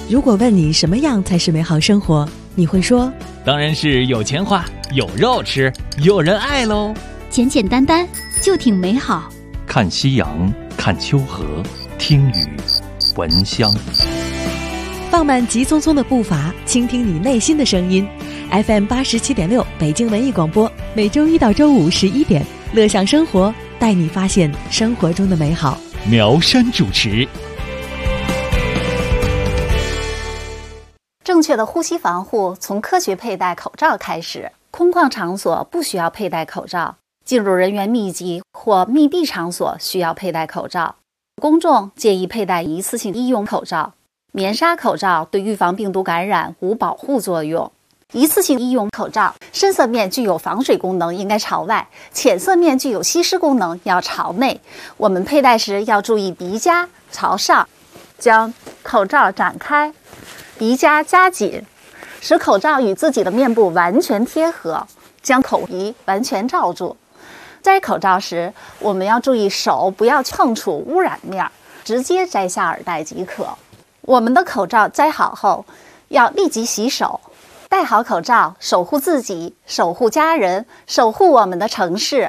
如果问你什么样才是美好生活，你会说当然是有钱花，有肉吃，有人爱喽。 简简单单就挺美好。 看夕阳，看秋河，听雨，闻香。 放慢急匆匆的步伐，倾听你内心的声音。FM 87.6北京文艺广播，每周一到周五11点，乐享生活，带你发现生活中的美好。 苗山主持。 正确的呼吸防护从科学佩戴口罩开始。空旷场所不需要佩戴口罩，进入人员密集或密闭场所需要佩戴口罩。公众建议佩戴一次性医用口罩。棉纱口罩对预防病毒感染无保护作用。一次性医用口罩深色面具有防水功能，应该朝外；浅色面具有吸湿功能，要朝内。我们佩戴时要注意鼻夹朝上，将口罩展开，鼻夹夹紧，使口罩与自己的面部完全贴合，将口鼻完全罩住。摘口罩时，我们要注意手不要碰触污染面，直接摘下耳带即可。我们的口罩摘好后，要立即洗手。戴好口罩，守护自己，守护家人，守护我们的城市。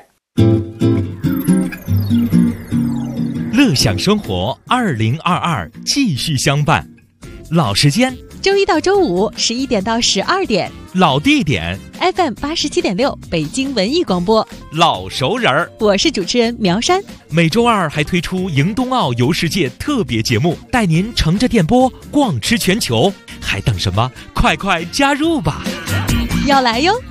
乐享生活2022继续相伴。老时间周一到周五11点到12点， 老地点 FM 87.6北京文艺广播， 老熟人儿。 我是主持人苗山。 每周二还推出迎冬奥游世界特别节目，带您乘着电波逛吃全球，还等什么？快快加入吧！ 要来哟！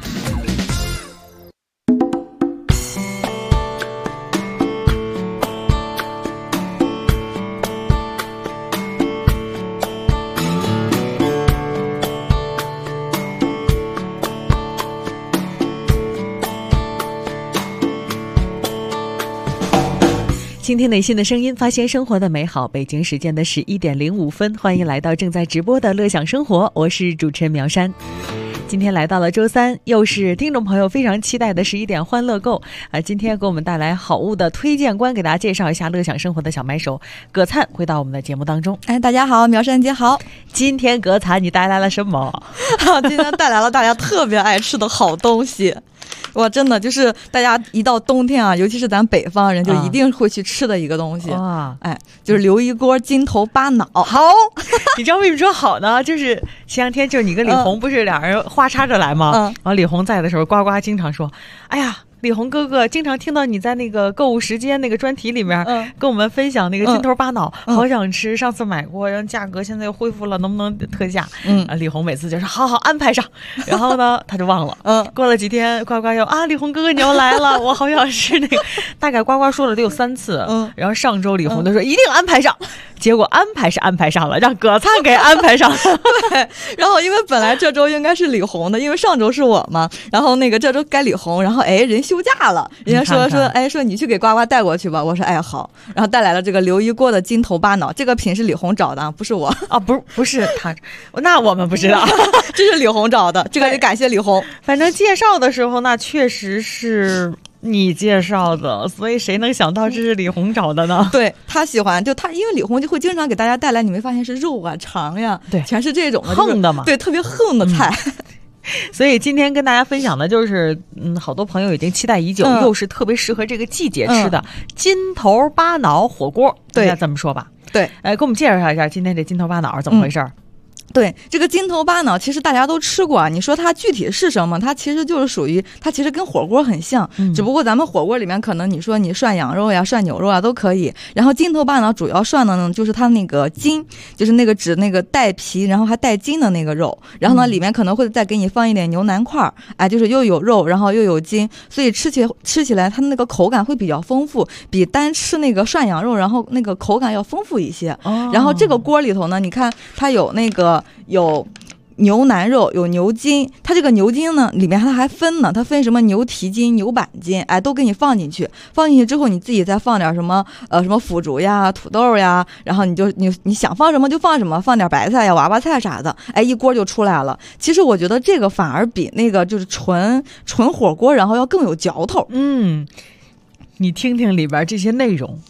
倾听内心的声音，发现生活的美好。北京时间的11点05分，欢迎来到正在直播的乐享生活，我是主持人苗山。今天来到了周三，又是听众朋友非常期待的11点欢乐购今天给我们带来好物的推荐官，给大家介绍一下乐享生活的小买手葛灿回到我们的节目当中。 大家好，苗山姐好。 今天葛灿你带来了什么？ 今天带来了大家特别爱吃的好东西。哇，真的就是大家一到冬天啊，尤其是咱北方人就一定会去吃的一个东西就是留一锅金头巴脑。 好你知道为什么说好呢？就是前两天就是你跟李红不是俩人花插着来吗？然后李红在的时候，呱呱经常说，哎呀李红哥哥，经常听到你在那个购物时间那个专题里面跟我们分享那个金头巴脑，好想吃，上次买过，然后价格现在又恢复了，能不能特价？李红每次就说好好安排上，然后呢他就忘了。过了几天，呱呱又李红哥哥你要来了，我好想吃那个，大概呱呱说了得有3次。然后上周李红就说一定安排上，结果安排是安排上了，让葛灿给安排上了。 对，然后因为本来这周应该是李红的，因为上周是我嘛，然后那个这周该李红，然后人休假了，人家说你去给呱呱带过去吧，我说好，然后带来了这个留一锅的金头巴脑，这个品是李红找的，不是我不是他，那我们不知道， 这是李红找的，这个得感谢李红。 反正介绍的时候那确实是你介绍的，所以谁能想到这是李红找的呢？ 对，他喜欢，就他因为李红就会经常给大家带来，你会发现是肉啊肠呀， 对， 全是这种的横的嘛， 对，特别横的菜。 所以今天跟大家分享的就是好多朋友已经期待已久，又是特别适合这个季节吃的金头巴脑火锅。对，应该这么说吧？ 对， 给我们介绍一下今天这金头巴脑怎么回事。 对，这个金头巴脑其实大家都吃过，你说它具体是什么？它其实就是属于，它其实跟火锅很像，只不过咱们火锅里面可能你说你涮羊肉呀、涮牛肉啊都可以。然后金头巴脑主要涮的呢，就是它那个筋，就是那个指那个带皮，然后还带筋的那个肉。然后呢，里面可能会再给你放一点牛腩块，就是又有肉，然后又有筋，所以吃起来它那个口感会比较丰富，比单吃那个涮羊肉，然后那个口感要丰富一些。然后这个锅里头呢，你看它有那个。有牛腩肉，有牛筋，它这个牛筋呢里面它还分呢，它分什么牛蹄筋、牛板筋，都给你放进去之后，你自己再放点什么腐竹呀、土豆呀，然后你想放什么就放什么，放点白菜呀、娃娃菜啥的，一锅就出来了。其实我觉得这个反而比那个就是纯火锅然后要更有嚼头。 你听听里边这些内容，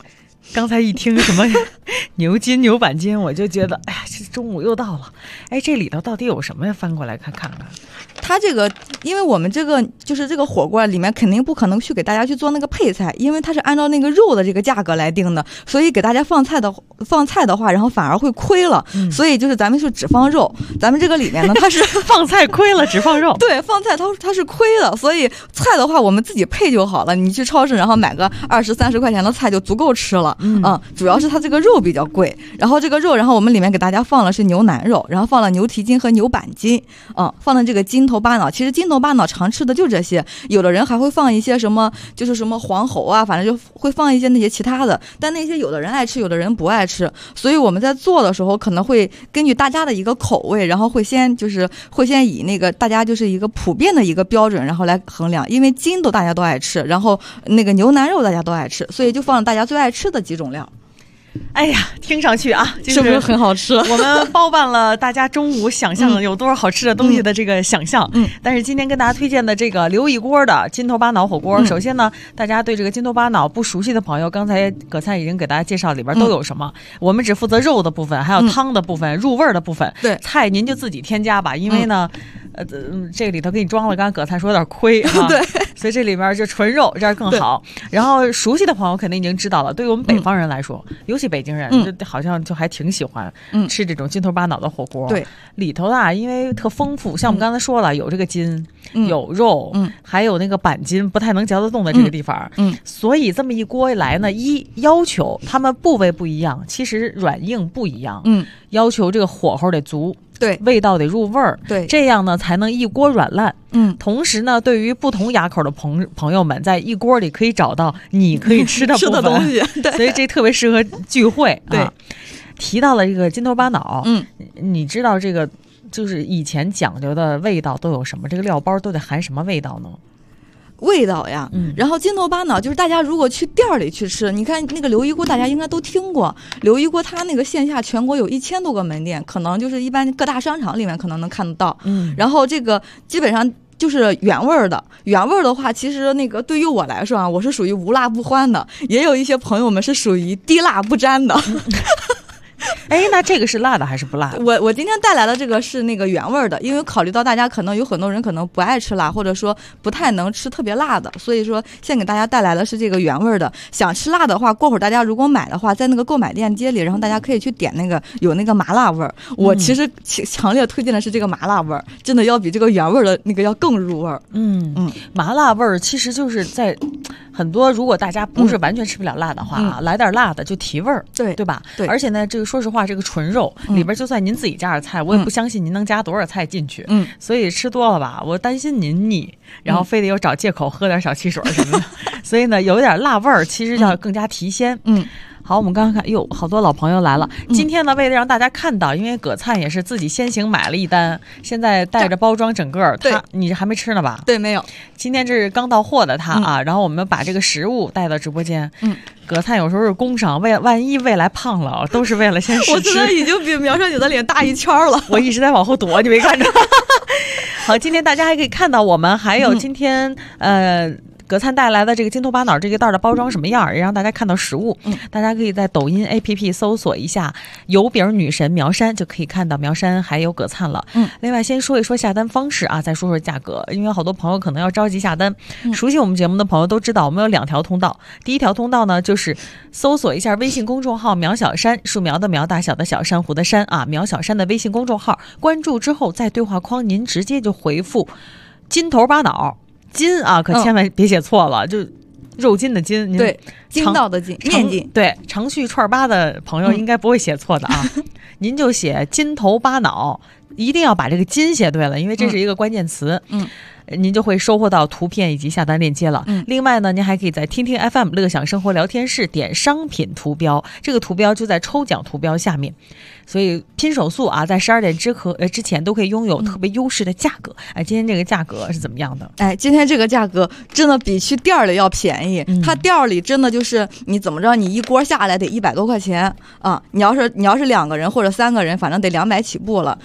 刚才一听什么牛筋、牛板筋，我就觉得，哎呀，这中午又到了。哎，这里头到底有什么呀？翻过来看看。 它这个，因为我们这个就是这个火锅里面肯定不可能去给大家去做那个配菜，因为它是按照那个肉的这个价格来定的，所以给大家放菜的话，然后反而会亏了。所以就是咱们是只放肉，咱们这个里面呢，它是放菜亏了，只放肉。 对，放菜它是亏的，所以菜的话我们自己配就好了。你去超市然后买个20-30块钱的菜就足够吃了。主要是它这个肉比较贵，然后这个肉，然后我们里面给大家放了是牛腩肉，然后放了牛蹄筋和牛板筋，放的这个筋头巴脑。其实筋头巴脑常吃的就这些，有的人还会放一些什么，就是什么黄喉啊，反正就会放一些那些其他的，但那些有的人爱吃，有的人不爱吃，所以我们在做的时候可能会根据大家的一个口味，然后会先以那个大家就是一个普遍的一个标准，然后来衡量，因为筋大家都爱吃，然后那个牛腩肉大家都爱吃，所以就放了大家最爱吃的几种料。 哎呀，听上去啊， 是不是很好吃？ 我们包办了大家中午想象有多少好吃的东西的这个想象。但是今天跟大家推荐的这个刘一锅的筋头巴脑火锅，首先呢，大家对这个筋头巴脑不熟悉的朋友，刚才葛灿已经给大家介绍里边都有什么。我们只负责肉的部分，还有汤的部分，入味的部分。 对， 菜您就自己添加吧，因为呢。这个里头给你装了，刚刚葛灿说有点亏哈， 对， 所以这里面就纯肉这样更好。然后熟悉的朋友肯定已经知道了，对于我们北方人来说，尤其北京人，就好像就还挺喜欢吃这种筋头巴脑的火锅。 对， 里头啊，因为特丰富，像我们刚才说了，有这个筋，有肉，还有那个板筋，不太能嚼得动的这个地方。所以这么一锅来呢，要求他们部位不一样，其实软硬不一样。要求这个火候得足。 对， 味道得入味儿， 对， 这样呢才能一锅软烂。同时呢，对于不同牙口的朋友们，在一锅里可以找到你可以吃的部分吃的东西，对， 所以这特别适合聚会。 对， 提到了这个筋头巴脑，你知道这个就是以前讲究的味道都有什么？这个料包都得含什么味道呢？ 味道呀，然后筋头巴脑就是大家如果去店里去吃，你看那个刘一锅大家应该都听过，刘一锅它那个线下全国有1000多个门店，可能就是一般各大商场里面可能能看得到。然后这个基本上就是原味的，原味的话，其实那个对于我来说啊，我是属于无辣不欢的，也有一些朋友们是属于低辣不沾的。 哎，那这个是辣的还是不辣的？ 我今天带来的这个是那个原味的，因为考虑到大家可能有很多人可能不爱吃辣，或者说不太能吃特别辣的，所以说先给大家带来的是这个原味的。想吃辣的话，过会儿大家如果买的话，在那个购买链接里，然后大家可以去点那个有那个麻辣味儿。我其实强烈推荐的是这个麻辣味儿，真的要比这个原味的那个要更入味儿。 麻辣味儿其实就是在很多，如果大家不是完全吃不了辣的话来点辣的就提味儿，对吧？ 对， 而且呢，这个说实话，这个纯肉里边就算您自己加点菜，我也不相信您能加多少菜进去。所以吃多了吧，我担心您腻，然后非得又找借口喝点小汽水什么的。所以呢，有一点辣味儿，其实要更加提鲜。好，我们刚刚看，哟，好多老朋友来了。今天呢，为了让大家看到，因为葛灿也是自己先行买了一单，现在带着包装整个。你还没吃呢吧？ 对，没有。 今天这是刚到货的他啊，然后我们把这个食物带到直播间。葛灿有时候是工伤，万一未来胖了，都是为了先试吃。 我现在已经比苗小姐的脸大1圈了， 我一直在往后躲，你没看着？好，今天大家还可以看到我们还有今天葛灿带来的这个筋头巴脑这个袋的包装什么样，也让大家看到实物。大家可以在抖音 APP 搜索一下油饼女神苗山，就可以看到苗山还有葛灿了。另外先说一说下单方式啊，再说说价格，因为好多朋友可能要着急下单。熟悉我们节目的朋友都知道，我们有2条通道。第一条通道呢，就是搜索一下微信公众号苗小山，树苗的苗，大小的小，珊瑚的珊啊，苗小山的微信公众号，关注之后在对话框您直接就回复筋头巴脑。筋啊，可千万别写错了，就肉筋的筋， 对，筋道的筋，面筋， 对，常去串吧的朋友应该不会写错的啊。您就写筋头巴脑，一定要把这个筋写对了，因为这是一个关键词。您就会收获到图片以及下单链接了。另外呢，您还可以在听听 FM 乐享生活聊天室点商品图标，这个图标就在抽奖图标下面。所以拼手速啊，在12点之前都可以拥有特别优势的价格。哎，今天这个价格是怎么样的？ 哎，今天这个价格真的比去店里要便宜。它店里真的就是你怎么着，你一锅下来得100多块钱啊！你要是2个人或者3个人，反正得200起步了。你要是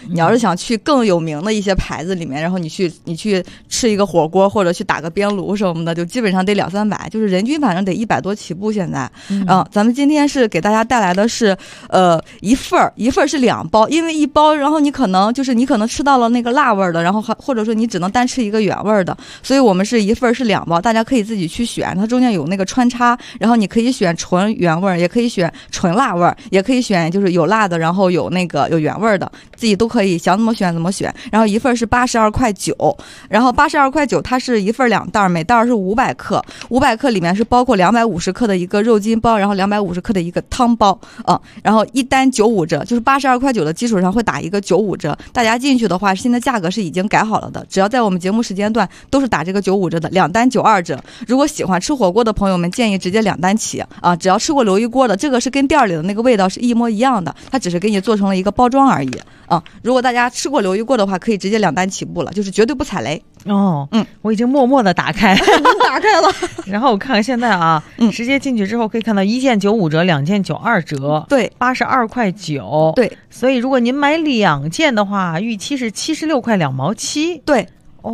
想去更有名的一些牌子里面，然后你去吃一个火锅或者去打个边炉什么的，就基本上得200-300，就是人均反正得100多起步现在。咱们今天是给大家带来的是一份是2包，因为一包然后你可能吃到了那个辣味的，然后或者说你只能单吃一个原味的，所以我们是一份是2包，大家可以自己去选，它中间有那个穿插，然后你可以选纯原味，也可以选纯辣味，也可以选就是有辣的，然后有原味的，自己都可以想怎么选怎么选。然后一份是82.9块，然后82.9块它是一份2袋，每袋是500克，500克里面是包括250克的一个肉筋包，然后250克的一个汤包然后一单95折，就是82.9块的基础上会打一个95折。大家进去的话，现在价格是已经改好了的，只要在我们节目时间段都是打这个95折的，2单92折。如果喜欢吃火锅的朋友们，建议直接2单起只要吃过鲈鱼锅的，这个是跟店里的那个味道是一模一样的，它只是给你做成了一个包装而已如果大家吃过鲈鱼锅的话，可以直接2单起步了，就是绝对不踩雷。 我已经默默的打开打开了然后我看看现在直接进去之后可以看到1件95折，2件92折， 对 ，82.9块， 对， 所以如果您买2件的话，预期是76块2毛7， 对，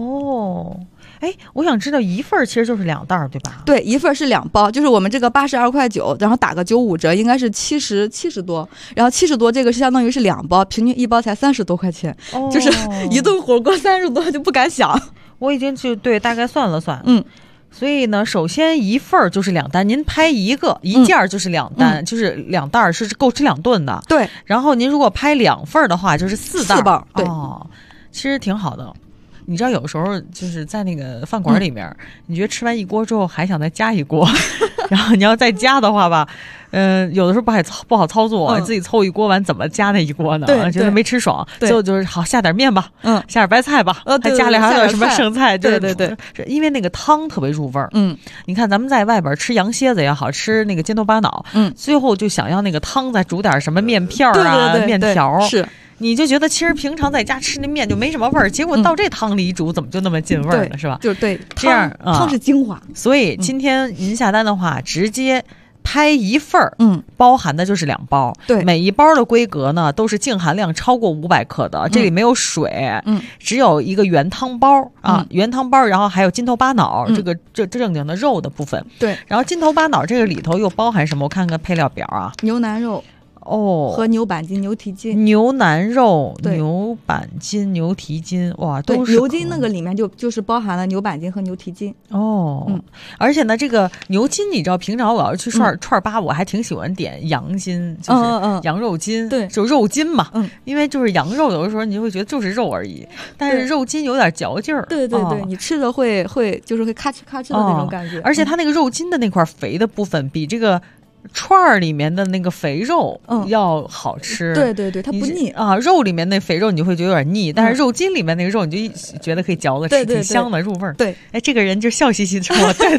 我想知道一份其实就是2袋对吧？ 对，一份是2包，就是我们这个82.9块，然后打个95折，应该是70多，然后70多这个是相当于是2包，平均一包才30多块钱，就是一顿火锅30多就不敢想。 我已经大概算了算，所以呢，首先一份就是2单，您拍一件就是2单，就是2袋是够吃2顿的。 对， 然后您如果拍2份的话，就是4袋。 4包，对， 其实挺好的。你知道有时候就是在那个饭馆里面，你觉得吃完一锅之后还想再加一锅，然后你要再加的话吧，有的时候不好操作，自己凑一锅完怎么加那一锅呢？ 对， 觉得没吃爽，最后就是好下点面吧，下点白菜吧，还家里还有什么剩菜， 对， 因为那个汤特别入味儿。你看咱们在外边吃羊蝎子也好，吃那个尖头巴脑，最后就想要那个汤再煮点什么面片面条， 是。 你就觉得其实平常在家吃那面就没什么味儿，结果到这汤里一煮，怎么就那么进味儿了，是吧？ 就是对， 这样汤是精华。 所以今天您下单的话，直接拍一份包含的就是2包。 对， 每一包的规格呢都是净含量超过500克的，这里没有水，只有一个原汤包原汤包，然后还有筋头巴脑，这正经的肉的部分。 对， 然后筋头巴脑这个里头又包含什么？我看看配料表牛腩肉。和牛板筋、牛蹄筋、 牛腩肉、牛板筋、牛蹄筋，哇，都是牛筋那个里面就是包含了牛板筋和牛蹄筋而且呢，这个牛筋你知道，平常我要去串吧，我还挺喜欢点羊筋，就是羊肉筋， 对， 就肉筋嘛，因为就是羊肉有的时候你就会觉得就是肉而已，但是肉筋有点嚼劲儿， 对，你吃的会就是会咔哧咔哧的那种感觉， 而且它那个肉筋的那块肥的部分比这个串儿里面的那个肥肉要好吃， 对，它不腻肉里面那肥肉你就会觉得有点腻，但是肉筋里面那个肉你就觉得可以嚼着吃，挺香的，入味儿。 对， 这个人就笑嘻嘻的说，对，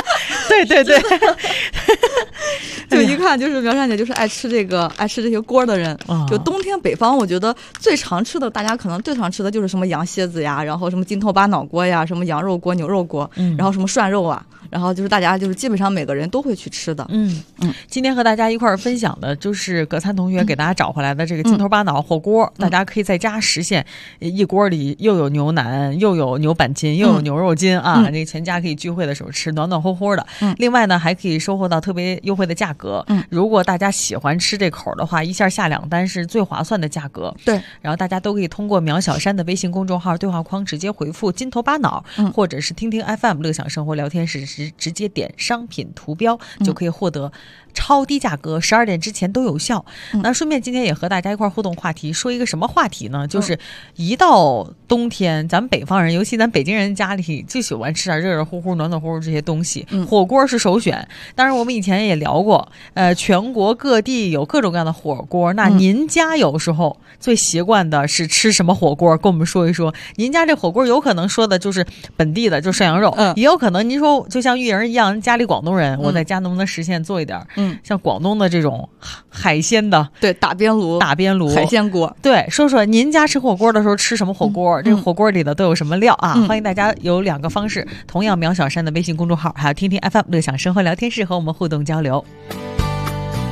就一看就是苗山姐就是爱吃这些锅的人。就冬天北方，我觉得最常吃的，大家可能最常吃的就是什么羊蝎子呀，然后什么筋头巴脑锅呀，什么羊肉锅、牛肉锅，然后什么涮肉然后就是大家就是基本上每个人都会去吃的。 今天和大家一块儿分享的就是葛灿同学给大家找回来的这个筋头巴脑火锅，大家可以在家实现一锅里又有牛腩，又有牛板筋，又有牛肉筋这全家可以聚会的时候吃，暖暖和和的。另外呢，还可以收获到特别优惠的价格。如果大家喜欢吃这口的话，一下下2单是最划算的价格。 对， 然后大家都可以通过苗小山的微信公众号对话框直接回复筋头巴脑，或者是听听 FM 乐享生活聊天室直接点商品图标，就可以获得超低价格，12点之前都有效。那顺便今天也和大家一块互动话题，说一个什么话题呢？就是一到冬天，咱们北方人，尤其咱北京人家里最喜欢吃点热热乎乎、暖暖乎乎这些东西，火锅是首选。当然我们以前也聊过，全国各地有各种各样的火锅，那您家有时候最习惯的是吃什么火锅？跟我们说一说。您家这火锅有可能说的就是本地的，就涮羊肉，也有可能您说就像玉莹一样，家里广东人，我在家能不能实现做一点像广东的这种海鲜的， 对，打边炉海鲜锅。 对，说说您家吃火锅的时候吃什么火锅，这个火锅里的都有什么料欢迎大家有2个方式，同样苗小山的微信公众号，还有听听 FM 乐享生活聊天室和我们互动交流。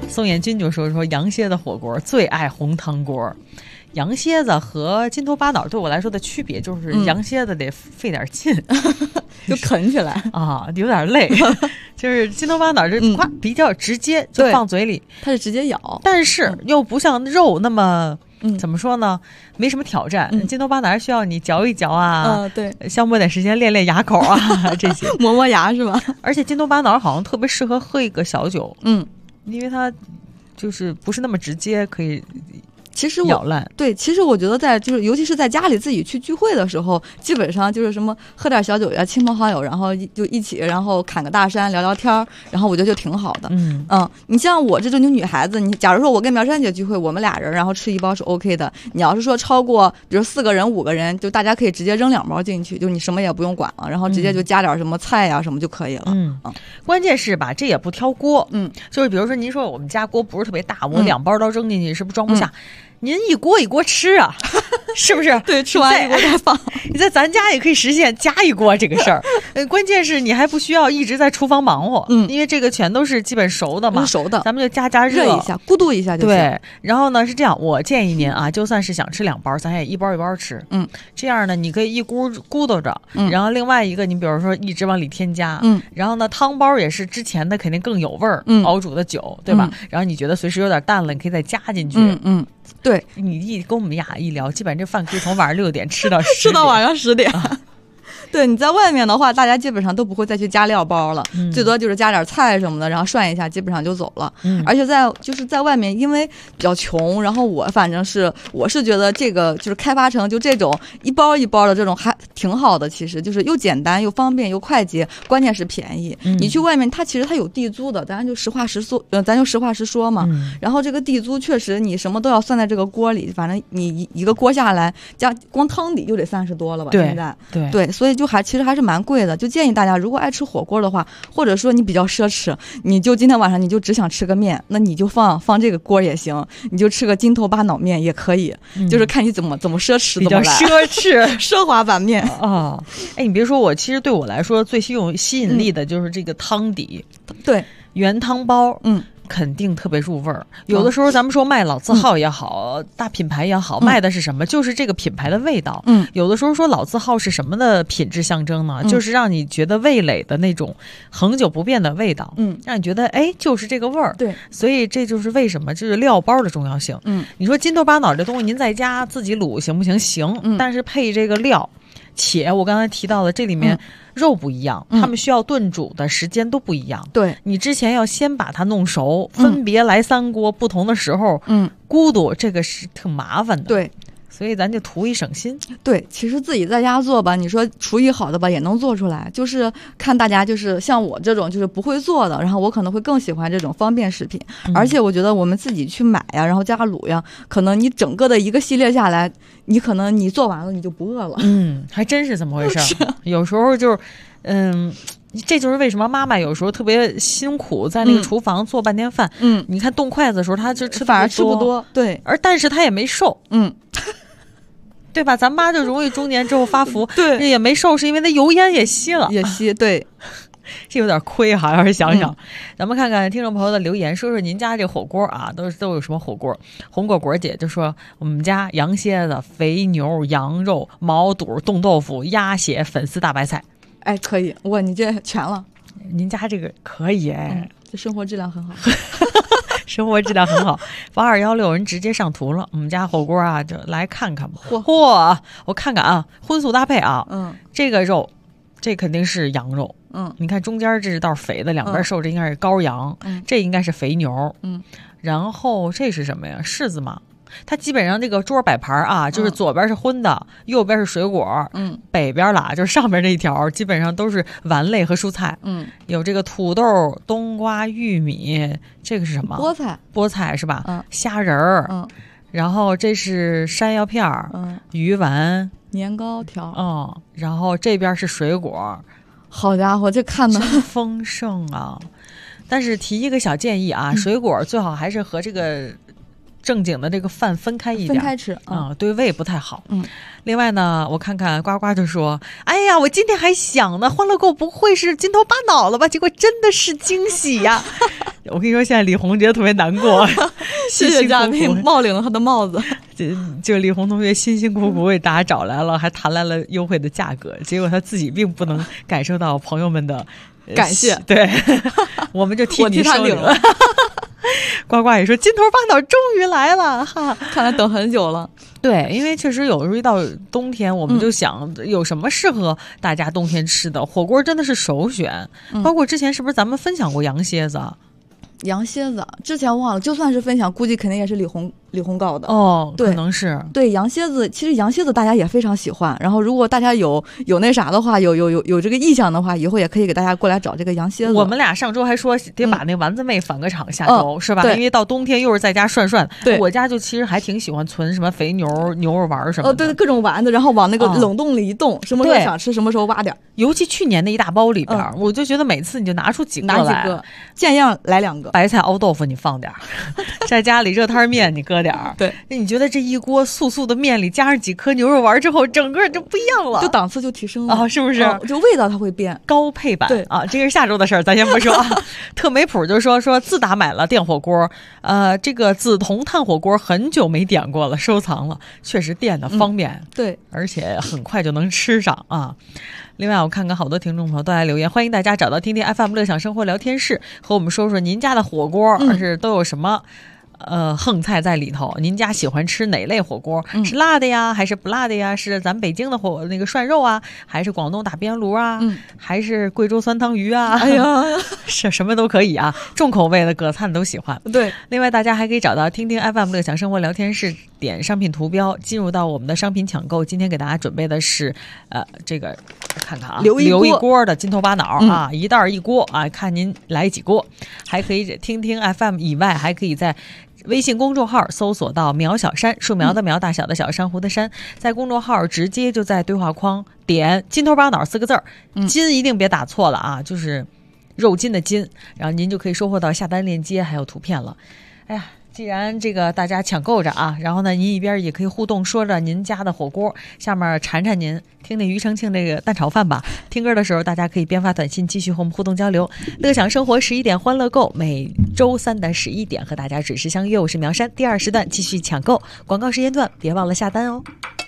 宋彦军就说羊蝎子火锅最爱红汤锅。羊蝎子和金头巴脑对我来说的区别就是羊蝎子得费点劲， 就啃起来啊，有点累。就是金头巴脑这夸比较直接，就放嘴里， 它是直接咬， 但是又不像肉那么怎么说呢，没什么挑战。金头巴脑需要你嚼一嚼啊， 对， 消磨点时间练练牙口啊，这些磨磨牙是吧？ 而且金头巴脑好像特别适合喝一个小酒，因为它就是不是那么直接，可以。 其实咬烂， 对，其实我觉得就是尤其是在家里自己去聚会的时候，基本上就是什么喝点小酒呀，亲朋好友，然后就一起，然后砍个大山聊聊天，然后我觉得就挺好的。你像我这种女孩子，你假如说我跟苗山姐聚会，我们俩人然后吃一包是 OK 的。你要是说超过比如4个人5个人，就大家可以直接扔2包进去，就你什么也不用管了，然后直接就加点什么菜呀什么就可以了。 关键是吧，这也不挑锅，就是比如说您说我们家锅不是特别大，我2包都扔进去是不是装不下？您一锅一锅吃啊，是不是？ 对，吃完一锅再放。 你在咱家也可以实现加一锅这个事儿。关键是你还不需要一直在厨房忙活，因为这个全都是基本熟的嘛， 熟的， 咱们就加热一下，咕嘟一下就行。 对，然后呢是这样，我建议您啊，就算是想吃2包，咱也一包一包吃。这样呢，你可以一咕嘟着，然后另外一个你比如说一直往里添加，然后呢汤包也是之前的肯定更有味儿，熬煮的酒，对吧？然后你觉得随时有点淡了，你可以再加进去。 对， 你跟我们俩一聊，基本上这饭可以从晚上6点吃到晚上10点。对，你在外面的话，大家基本上都不会再去加料包了，最多就是加点菜什么的，然后涮一下，基本上就走了。而且在外面，因为比较穷，然后我是觉得这个就是开发成就这种一包一包的这种还挺好的，其实就是又简单又方便又快捷，关键是便宜。你去外面，它其实它有地租的，咱就实话实说嘛。然后这个地租确实你什么都要算在这个锅里，反正你一个锅下来，加光汤底就得30多了吧？现在对，所以就其实还是蛮贵的。就建议大家，如果爱吃火锅的话，或者说你比较奢侈，你就今天晚上你就只想吃个面，那你就放这个锅也行，你就吃个金头巴脑面也可以，就是看你怎么奢侈， 比较奢侈奢华版面啊。你别说，其实对我来说最吸引力的就是这个汤底， 对， 原汤包，肯定特别入味儿。有的时候咱们说卖老字号也好，大品牌也好，卖的是什么？就是这个品牌的味道。有的时候说老字号是什么的品质象征呢？就是让你觉得味蕾的那种恒久不变的味道。让你觉得就是这个味儿。 对， 所以这就是为什么就是料包的重要性。你说金头巴脑这东西您在家自己卤行不行？行，但是配这个料。且我刚才提到的这里面肉不一样，他们需要炖煮的时间都不一样。 对， 你之前要先把它弄熟，分别来3锅，不同的时候咕嘟，这个是挺麻烦的。 对， 所以咱就图一省心。 对，其实自己在家做吧，你说厨艺好的吧也能做出来，就是看大家就是像我这种就是不会做的，然后我可能会更喜欢这种方便食品。而且我觉得我们自己去买呀，然后加卤呀，可能你整个的一个系列下来，你可能你做完了你就不饿了。 还真是这么回事。有时候就是这就是为什么妈妈有时候特别辛苦，在那个厨房做半天饭。你看动筷子的时候，她就反而吃不多。对， 但是她也没瘦。对吧？咱妈就容易中年之后发福， 对， 也没瘦，是因为她油烟也吸了， 对， 这有点亏哈。要是想想，咱们看看听众朋友的留言，说说您家这火锅啊，都有什么火锅？红果果姐就说我们家羊蝎子、肥牛、羊肉、毛肚、冻豆腐、鸭血、粉丝大白菜。 可以，哇，你这全了。 您家这个可以这生活质量很好。 生活质量很好。8216人直接上图了，我们家火锅啊，就来看看吧。嚯，我看看啊，荤素搭配啊。这个肉，这肯定是羊肉。你看中间这是倒是肥的，两边瘦，这应该是羔羊。这应该是肥牛。然后这是什么呀？柿子吗？它基本上这个桌摆盘啊，就是左边是荤的，右边是水果，北边啦就是上边这一条，基本上都是丸类和蔬菜。有这个土豆、冬瓜、玉米，这个是什么？菠菜是吧？虾仁儿，然后这是山药片儿，鱼丸、 年糕条， 然后这边是水果。 好家伙，这看的真丰盛啊！但是提一个小建议啊，水果最好还是和这个正经的这个饭分开一点， 分开吃啊，对胃不太好。另外呢，我看看呱呱就说：“哎呀，我今天还想呢，欢乐购不会是金头巴脑了吧？结果真的是惊喜呀！”我跟你说，现在李红觉得特别难过， 谢谢嘉宾冒领了他的帽子。 就李红同学辛辛苦苦为大家找来了，还谈来了优惠的价格，结果他自己并不能感受到朋友们的感谢。 对，我们就替你他领了。 呱呱也说金头巴脑终于来了哈， 看来等很久了。 对，因为确实有时候一到冬天，我们就想有什么适合大家冬天吃的，火锅真的是首选。包括之前是不是咱们分享过羊蝎子？ 羊蝎子之前忘了，就算是分享，估计肯定也是李红搞的哦， 对， 可能是对羊蝎子。其实羊蝎子大家也非常喜欢，然后如果大家有那啥的话，有这个意向的话，以后也可以给大家过来找这个羊蝎子。 我们俩上周还说得把那丸子妹返个场，下周是吧？因为到冬天又是在家涮。 对， 我家就其实还挺喜欢存什么肥牛肉丸什么的。 对，各种丸子，然后往那个冷冻里一冻，什么时候想吃什么时候挖点。 尤其去年那一大包里边，我就觉得每次你就拿出几个来， 见样来2个。 白菜熬豆腐你放点儿，在家里热摊面你搁点儿。 对， 你觉得这一锅素的面里加上几颗牛肉丸之后，整个就不一样了， 就档次就提升了啊，是不是？ 就味道它会变， 高配版。 对啊，这是下周的事儿，咱先不说啊。特美普就说自打买了电火锅，这个紫铜炭火锅很久没点过了，收藏了，确实电的方便， 对， 而且很快就能吃上啊。另外我看看好多听众朋友都来留言，欢迎大家找到听听 FM 乐享生活聊天室，和我们说说您家的火锅是都有什么横菜在里头，您家喜欢吃哪类火锅？是辣的呀，还是不辣的呀？是咱北京的那个涮肉啊，还是广东打边炉啊？还是贵州酸汤鱼啊？ 哎呀， 是什么都可以啊，重口味的葛灿都喜欢。 对， 另外大家还可以找到听听 FM 乐享生活聊天室，点商品图标进入到我们的商品抢购。今天给大家准备的是这个看看啊，留一锅的金头巴脑啊，一袋一锅啊，看您来几锅。还可以听听 FM 以外，还可以在微信公众号搜索到苗小山，树苗的苗，大小的小，珊瑚的珊，在公众号直接就在对话框点金头巴脑4个字儿，金一定别打错了啊，就是肉筋的筋，然后您就可以收获到下单链接还有图片了。哎呀，既然这个大家抢购着啊，然后呢您一边也可以互动说着您家的火锅，下面馋您听听庾澄庆这个蛋炒饭吧。听歌的时候大家可以边发短信继续和我们互动交流。乐享生活11点欢乐购，每周3的11点和大家准时相约，我是苗山。第2时段继续抢购，广告时间段别忘了下单哦。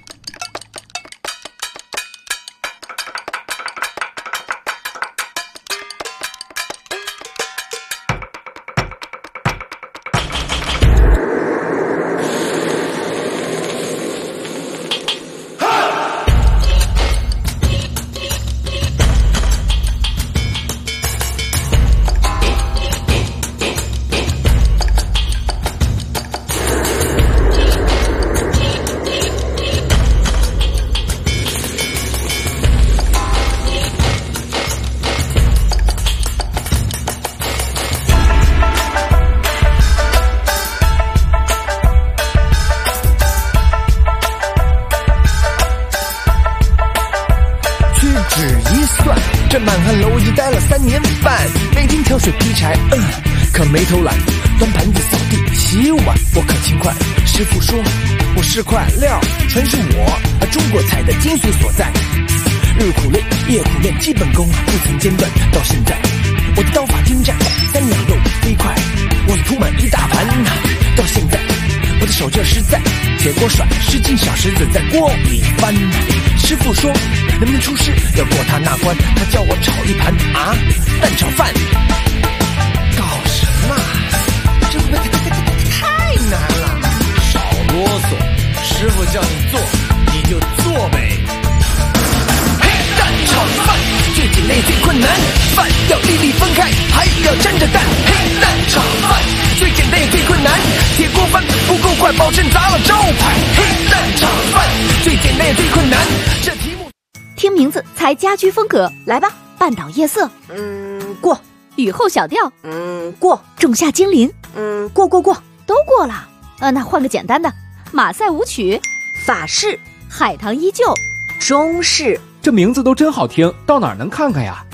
可没偷懒，端盘子、扫地、洗碗，我可勤快。师傅说我是块料，全是我中国菜的精髓所在。日苦练，夜苦练，基本功不曾间断。到现在，我的刀法精湛，3两肉飞快，我涂满一大盘。到现在，我的手劲实在，铁锅甩10斤小石子在锅里翻。师傅说能不能出师，要过他那关，他叫我炒一盘蛋炒饭。搞什么？这会不会太难了？少啰嗦，师傅叫你做你就做呗。黑蛋炒饭最简单也最困难，饭要粒粒分开，还要沾着蛋。黑蛋炒饭最简单也最困难，铁锅翻不够快，保证砸了招牌。黑蛋炒饭最简单也最困难，这题目听名字猜家居风格，来吧，半岛夜色， 过。 雨后小调， 过。 仲夏精灵， 过， 都过了。那换个简单的，马赛舞曲， 法式， 海棠依旧， 中式。 这名字都真好听，到哪儿能看看呀？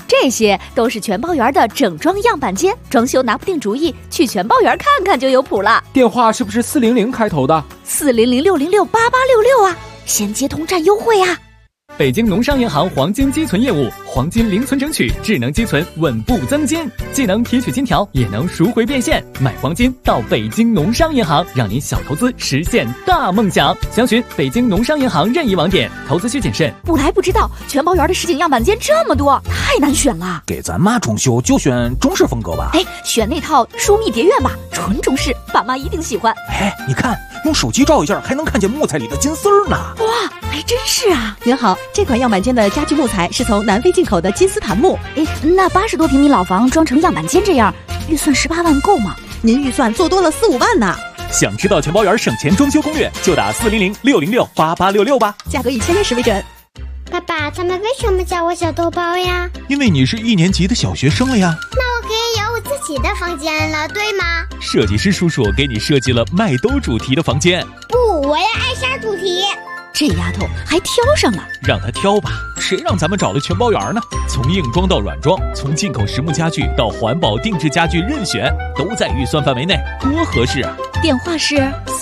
这些都是全包园的整装样板间，装修拿不定主意，去全包园看看就有谱了。 电话是不是400开头的 ？400-606-8866啊，先接通占优惠啊！ 北京农商银行黄金积存业务，黄金零存整取，智能积存，稳步增金，既能提取金条，也能赎回变现。买黄金到北京农商银行，让您小投资实现大梦想。详询北京农商银行任意网点，投资需谨慎。 不来不知道，全包园的实景样板间这么多，太难选了。 给咱妈装修就选中式风格吧。 选那套疏密蝶院吧，纯中式，爸妈一定喜欢。 你看，用手机照一下，还能看见木材里的金丝儿呢。 哇，还真是啊！ 您好，这款样板间的家具木材是从南非进口的金丝檀木。 那80多平米老房装成样板间这样，预算18万够吗？ 您预算做多了4-5万呢。 想知道全包园省钱装修攻略，就打400-606-8866吧。 价格以签约时为准。 爸爸，他们为什么叫我小豆包呀？ 因为你是1年级的小学生了呀。 那我可以有我自己的房间了，对吗？ 设计师叔叔给你设计了麦兜主题的房间。 不，我要艾莎主题。 这丫头还挑上了， 让她挑吧，谁让咱们找了全包园呢？从硬装到软装，从进口实木家具到环保定制家具，任选都在预算范围内，多合适啊！ 电话是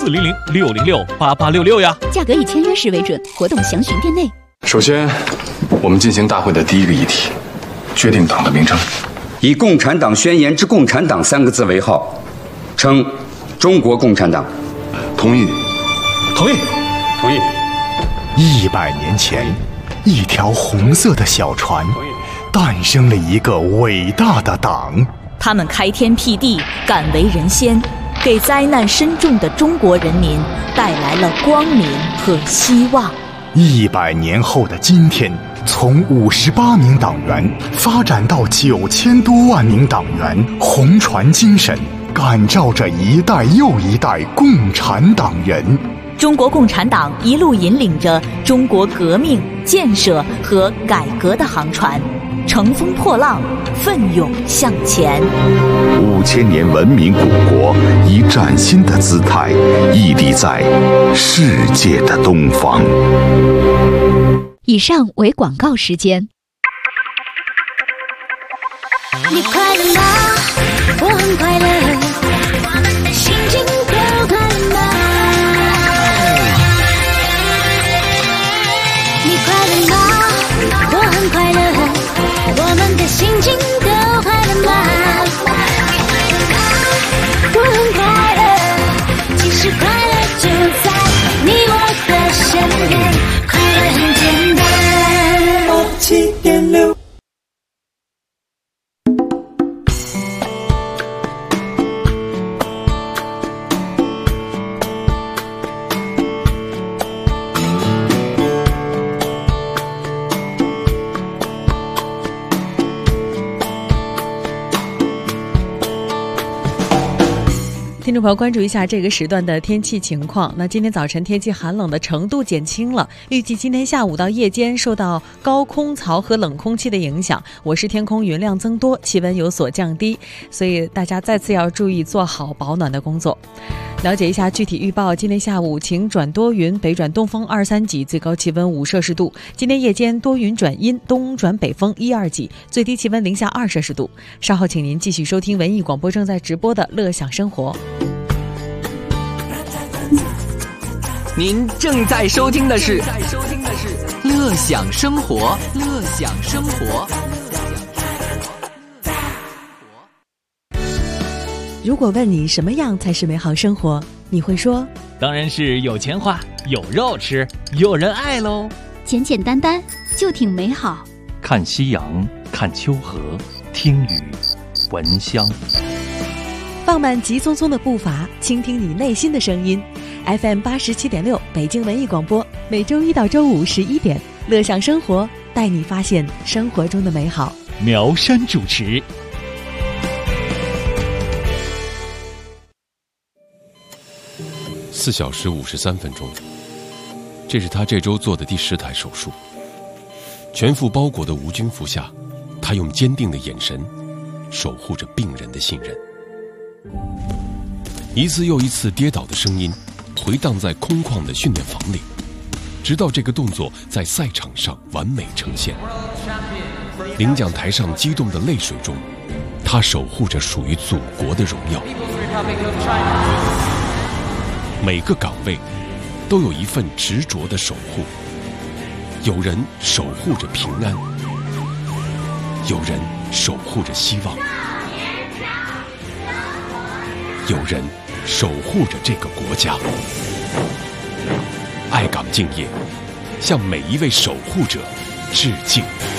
400-606-8866呀。 价格以签约时为准，活动详询店内。 首先，我们进行大会的第一个议题，决定党的名称， 以《共产党宣言》之“共产党”3个字为号，称中国共产党。 同意。 同意。同意。 100年前，一条红色的小船，诞生了一个伟大的党。 他们开天辟地，敢为人先，给灾难深重的中国人民带来了光明和希望。 100年后的今天，从58名党员发展到9000多万名党员，红船精神感召着一代又一代共产党人。 中国共产党一路引领着中国革命、建设和改革的航船，乘风破浪，奋勇向前。 5000年文明古国以崭新的姿态屹立在世界的东方。 以上为广告时间。 你快乐吗？我很快乐，心情都快乐吗？ 我很快乐，我们的心情都快乐吗？我很快乐，其实快乐就在你我的身边，快乐很简单。87.6。 听众朋友，关注一下这个时段的天气情况。那今天早晨天气寒冷的程度减轻了，预计今天下午到夜间受到高空槽和冷空气的影响，我市天空云量增多，气温有所降低，所以大家再次要注意做好保暖的工作。了解一下具体预报：今天下午晴转多云，北转东风2-3级，最高气温5摄氏度；今天夜间多云转阴，东转北风1-2级，最低气温零下2摄氏度。稍后请您继续收听文艺广播正在直播的乐享生活。 您正在收听的是乐享生活，乐享生活。 如果问你什么样才是美好生活，你会说当然是有钱花，有肉吃，有人爱喽。 简简单单就挺美好。 看夕阳，看秋荷，听雨，闻香。 放慢急匆匆的步伐，倾听你内心的声音。FM 87.6北京文艺广播，每周一到周五11点，乐享生活，带你发现生活中的美好。 苗山主持。 4小时53分钟，这是他这周做的第10台手术。全副包裹的无菌服下，他用坚定的眼神守护着病人的信任。一次又一次跌倒的声音回荡在空旷的训练房里，直到这个动作在赛场上完美呈现。 领奖台上激动的泪水中，他守护着属于祖国的荣耀。每个岗位都有一份执着的守护，有人守护着平安，有人守护着希望，有人守护着这个国家。爱岗敬业，向每一位守护者致敬。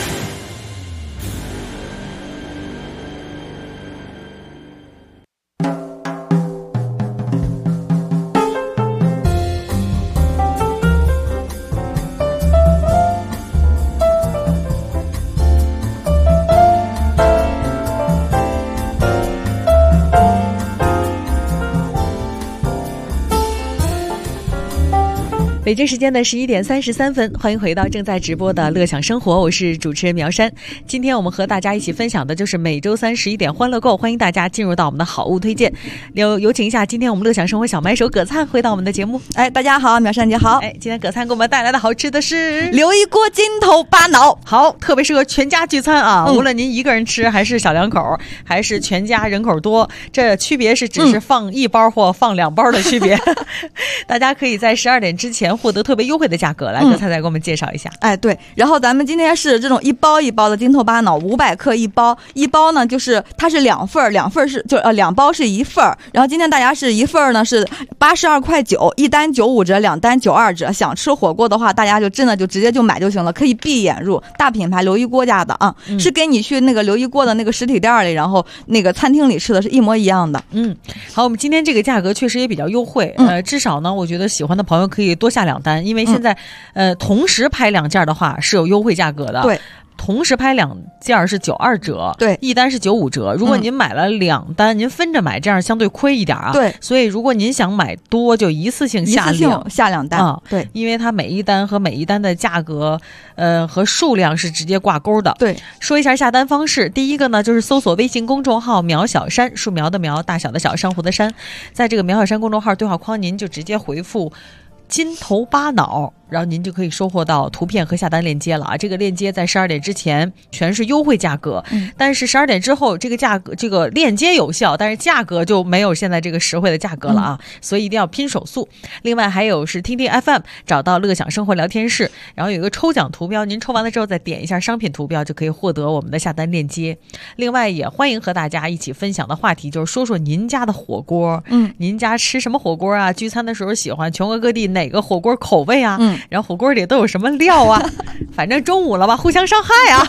北京时间的11点33分，欢迎回到正在直播的乐享生活，我是主持人苗山。今天我们和大家一起分享的就是每周三11点欢乐购，欢迎大家进入到我们的好物推荐。有请一下今天我们乐享生活小买手葛灿回到我们的节目。 大家好，苗山姐好。 今天葛灿给我们带来的好吃的是刘一锅金头巴脑， 好，特别适合全家聚餐啊，无论您一个人吃还是小两口，还是全家人口多，这区别是只是放一包或放2包的区别。大家可以在12点之前获得特别优惠的价格，来葛灿再给我们介绍一下。 对，然后咱们今天是这种一包一包的金头巴脑，500克一包，一包呢就是它是2份，2份是就2包是1份，然后今天大家是1份呢是82块9，一单95折，2单92折。想吃火锅的话，大家就真的就直接就买就行了，可以闭眼入，大品牌刘一锅家的啊，是跟你去那个刘一锅的那个实体店里，然后那个餐厅里吃的是一模一样的。 好，我们今天这个价格确实也比较优惠，至少呢，我觉得喜欢的朋友可以多下2单，因为现在同时拍2件的话是有优惠价格的。 对。 同时拍2件是92折， 对， 一单是95折。如果您买了2单，您分着买，这样相对亏一点啊。 对， 所以如果您想买多，就一次性下 2单啊。 对， 因为它每一单和每一单的价格，和数量是直接挂钩的。 对， 说一下下单方式，第一个呢就是搜索微信公众号“苗小山”，树苗的苗，大小的小，珊瑚的珊，在这个苗小山公众号对话框，您就直接回复金头巴脑，然后您就可以收获到图片和下单链接了啊！这个链接在12点之前全是优惠价格，但是12点之后这个价格这个链接有效，但是价格就没有现在这个实惠的价格了啊！所以一定要拼手速。另外还有是听听 FM 找到乐享生活聊天室，然后有一个抽奖图标，您抽完了之后再点一下商品图标，就可以获得我们的下单链接。另外也欢迎和大家一起分享的话题就是说说您家的火锅，您家吃什么火锅啊？聚餐的时候喜欢全国各地哪个火锅口味啊？然后火锅里都有什么料啊？反正中午了吧，互相伤害啊！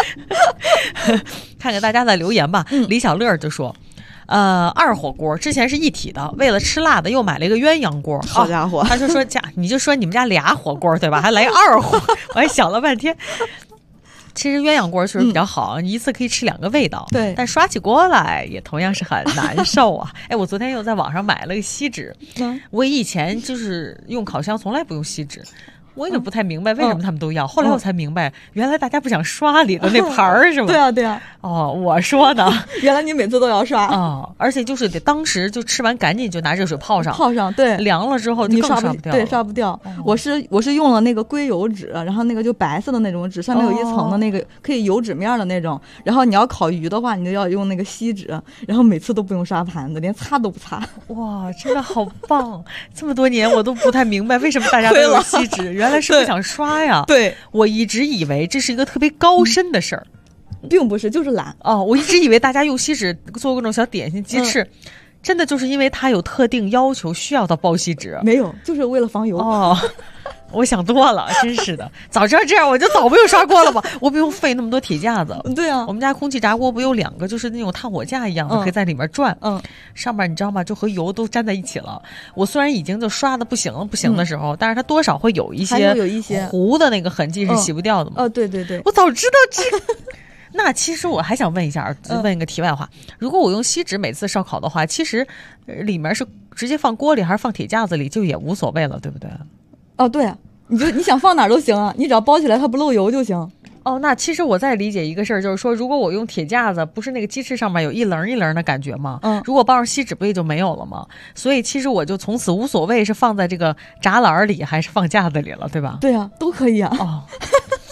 看看大家的留言吧。李小乐就说二火锅之前是一体的，为了吃辣的又买了一个鸳鸯锅。 好家伙， 他就说你就说你们家俩火锅对吧？还来2火，我还想了半天。其实鸳鸯锅确实比较好，你一次可以吃2个味道。 对， 但刷起锅来也同样是很难受啊。我昨天又在网上买了个锡纸，我以前就是用烤箱从来不用锡纸。我也不太明白为什么他们都要，后来我才明白，原来大家不想刷里的那盘儿是吗？ 对啊。 我说的， 原来你每次都要刷而且就是得当时就吃完赶紧就拿热水泡上， 对， 凉了之后就更刷不掉。 对，刷不掉。我是用了那个硅油纸，然后那个就白色的那种纸，上面有一层的那个可以油纸面的那种。然后你要烤鱼的话，你就要用那个锡纸，然后每次都不用刷盘子，连擦都不擦。 哇，真的好棒！这么多年我都不太明白为什么大家都有锡纸。原来是不想刷呀。 对， 我一直以为这是一个特别高深的事儿， 并不是，就是懒。 我一直以为大家用锡纸做各种小点心鸡翅，真的就是因为它有特定要求需要到包锡纸。 没有，就是为了防油。 我想多了，真是的。早知道这样，我就早不用刷锅了吧，我不用费那么多铁架子。 对啊， 我们家空气炸锅不有2个，就是那种炭火架一样的，可以在里面转。上面你知道吗？就和油都粘在一起了。我虽然已经就刷的不行的时候，但是它多少会有一些糊的那个痕迹是洗不掉的嘛。 对， 我早知道这个。那其实我还想问一下，问一个题外话，如果我用锡纸每次烧烤的话，其实里面是直接放锅里还是放铁架子里，就也无所谓了，对不对？ 对啊，你想放哪儿都行啊，你只要包起来它不漏油就行。 那其实我再理解一个事儿，就是说，如果我用铁架子，不是那个鸡翅上面有一棱一棱的感觉吗？如果包上锡纸不也就没有了吗？所以其实我就从此无所谓是放在这个栅栏里还是放架子里了，对吧？ 对啊，都可以啊。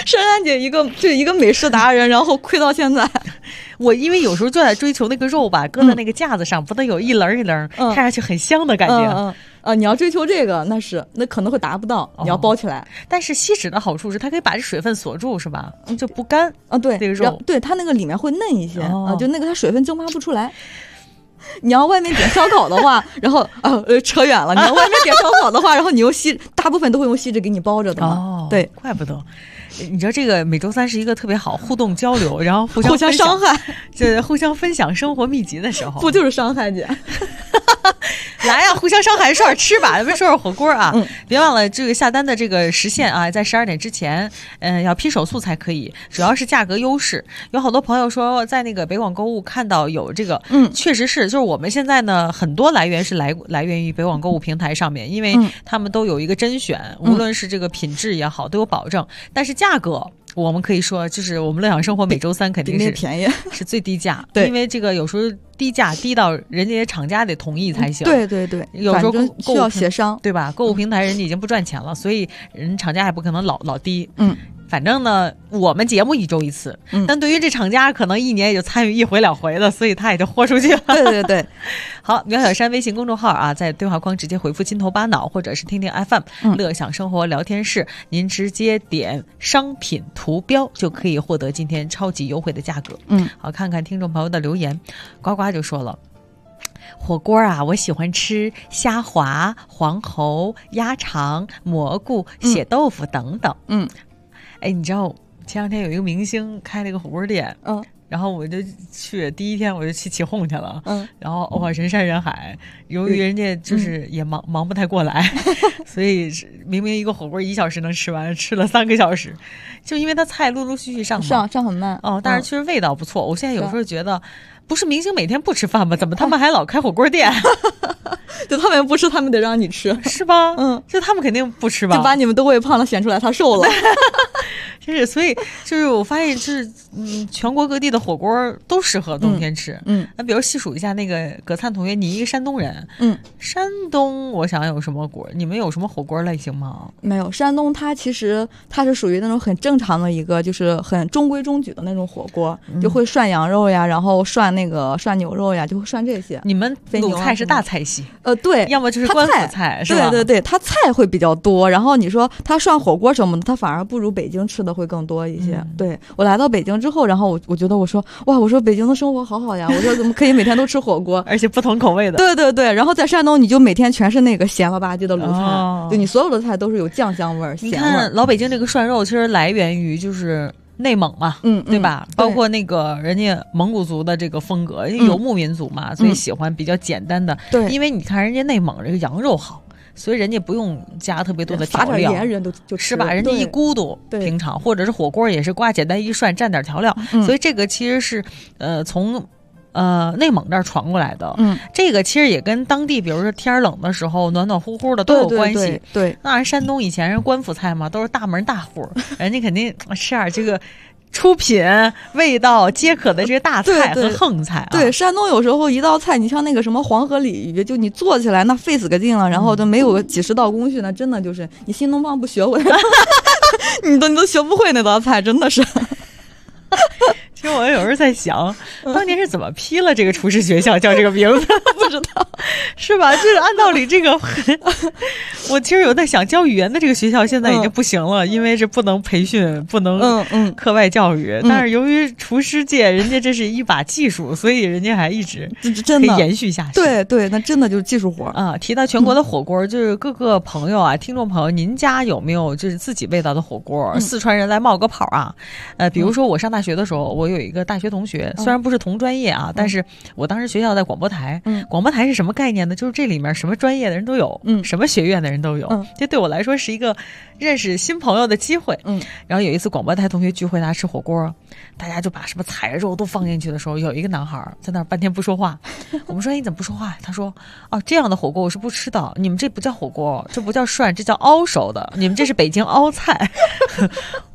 珊珊姐一个美食达人，然后亏到现在。 我因为有时候就在追求那个肉吧，搁在那个架子上，不得有一棱一棱，看上去很香的感觉。 你要追求这个，那可能会达不到，你要包起来。 但是锡纸的好处是它可以把这水分锁住，是吧？就不干啊。对， 这个肉， 对它那个里面会嫩一些啊，就那个它水分蒸发不出来。你要外面点烧烤的话，然后扯远了。你要外面点烧烤的话，然后你用大部分都会用锡纸给你包着的嘛。对， 怪不得。你知道这个每周三是一个特别好互动交流，然后互相伤害， 就是互相分享生活秘籍的时候， 不就是伤害姐？ 来呀，互相伤害，说点吃吧，咱们说点火锅啊。别忘了这个下单的这个时限啊，在12点之前，要批手速才可以。主要是价格优势，有好多朋友说在那个北广购物看到有这个，确实是，就是我们现在呢很多来源是来源于北广购物平台上面，因为他们都有一个甄选，无论是这个品质也好都有保证，但是价格。我们可以说，就是我们乐享生活每周三肯定是便宜， 是最低价。 对， 因为这个有时候低价低到人家厂家得同意才行。 对对对， 有时候需要协商， 对吧？购物平台人家已经不赚钱了，所以人厂家也不可能老低。反正呢，我们节目1周1次，但对于这厂家可能1年也就参与1回2回的，所以他也就豁出去了。 对对对， 好，苗小山微信公众号啊，在对话框直接回复“金头巴脑”或者是听听 FM 乐享生活聊天室，您直接点商品图标就可以获得今天超级优惠的价格。好，看看听众朋友的留言，呱呱就说了。火锅啊，我喜欢吃虾滑、黄喉、鸭肠、蘑菇、血豆腐等等。哎，你知道前两天有一个明星开了一个火锅店，然后我就去，第一天我就去起哄去了，然后哇，人山人海。由于人家就是也忙不太过来，所以明明一个火锅1小时能吃完，吃了3个小时，就因为它菜陆陆续续上很慢但是确实味道不错。我现在有时候觉得，不是明星每天不吃饭吗？怎么他们还老开火锅店？ 就他们不吃，他们得让你吃， 是吧？就他们肯定不吃吧， 就把你们都喂胖了，显出来他瘦了。 真是，所以就是我发现，就是全国各地的火锅都适合冬天吃。那比如细数一下，那个葛灿同学，你一个山东人，山东我想有什么锅？你们有什么火锅类型吗？ 没有，山东它其实它是属于那种很正常的一个，就是很中规中矩的那种火锅，就会涮羊肉呀，然后涮牛肉呀，就会涮这些。 你们鲁菜是大菜系， 对， 要么就是官府菜，是吧？ 对对对，它菜会比较多。然后你说它涮火锅什么的，它反而不如北京吃的会更多一些。对，我来到北京之后，然后我觉得我说北京的生活好好呀，我说怎么可以每天都吃火锅， 而且不同口味的。 对对对，然后在山东你就每天全是那个咸了吧唧的鲁菜，就你所有的菜都是有酱香味儿、咸味儿。 你看老北京这个涮肉，其实来源于就是内蒙嘛，对吧？包括那个人家蒙古族的这个风格，游牧民族嘛，所以喜欢比较简单的。 对， 因为你看人家内蒙这个羊肉好。所以人家不用加特别多的调料， 盐人就是吧？人家一咕嘟，平常或者是火锅也是呱简单一涮，蘸点调料。所以这个其实是从内蒙这儿传过来的。这个其实也跟当地，比如说天冷的时候暖暖乎乎的都有关系。 对， 那山东以前人官府菜嘛，都是大门大户，人家肯定吃点这个。出品味道皆可的这些大菜和横菜对，山东有时候一道菜，你像那个什么黄河鲤鱼，就你做起来那费死个劲了，然后就没有几十道工序，那真的就是你新东方不学会，你都学不会那道菜，真的是。 其实我有时候在想，当年是怎么批了这个厨师学校叫这个名字？ 不知道， 是吧？就是按道理这个，我其实有在想，教语言的这个学校现在已经不行了，因为是不能培训，不能课外教育。但是由于厨师界人家这是一把技术，所以人家还一直可以延续下去。 对对，那真的就是技术活啊！提到全国的火锅，就是各个朋友啊，听众朋友，您家有没有就是自己味道的火锅？四川人来冒个泡啊！比如说我上大学的时候，我有一个大学同学，虽然不是同专业啊，但是我当时学校在广播台。广播台是什么概念呢？就是这里面什么专业的人都有，什么学院的人都有。这对我来说是一个认识新朋友的机会。然后有一次广播台同学聚会，大家吃火锅，大家就把什么菜肉都放进去的时候，有一个男孩在那儿半天不说话。我们说你怎么不说话？他说这样的火锅我是不吃的，你们这不叫火锅，这不叫涮，这叫熬熟的，你们这是北京熬菜。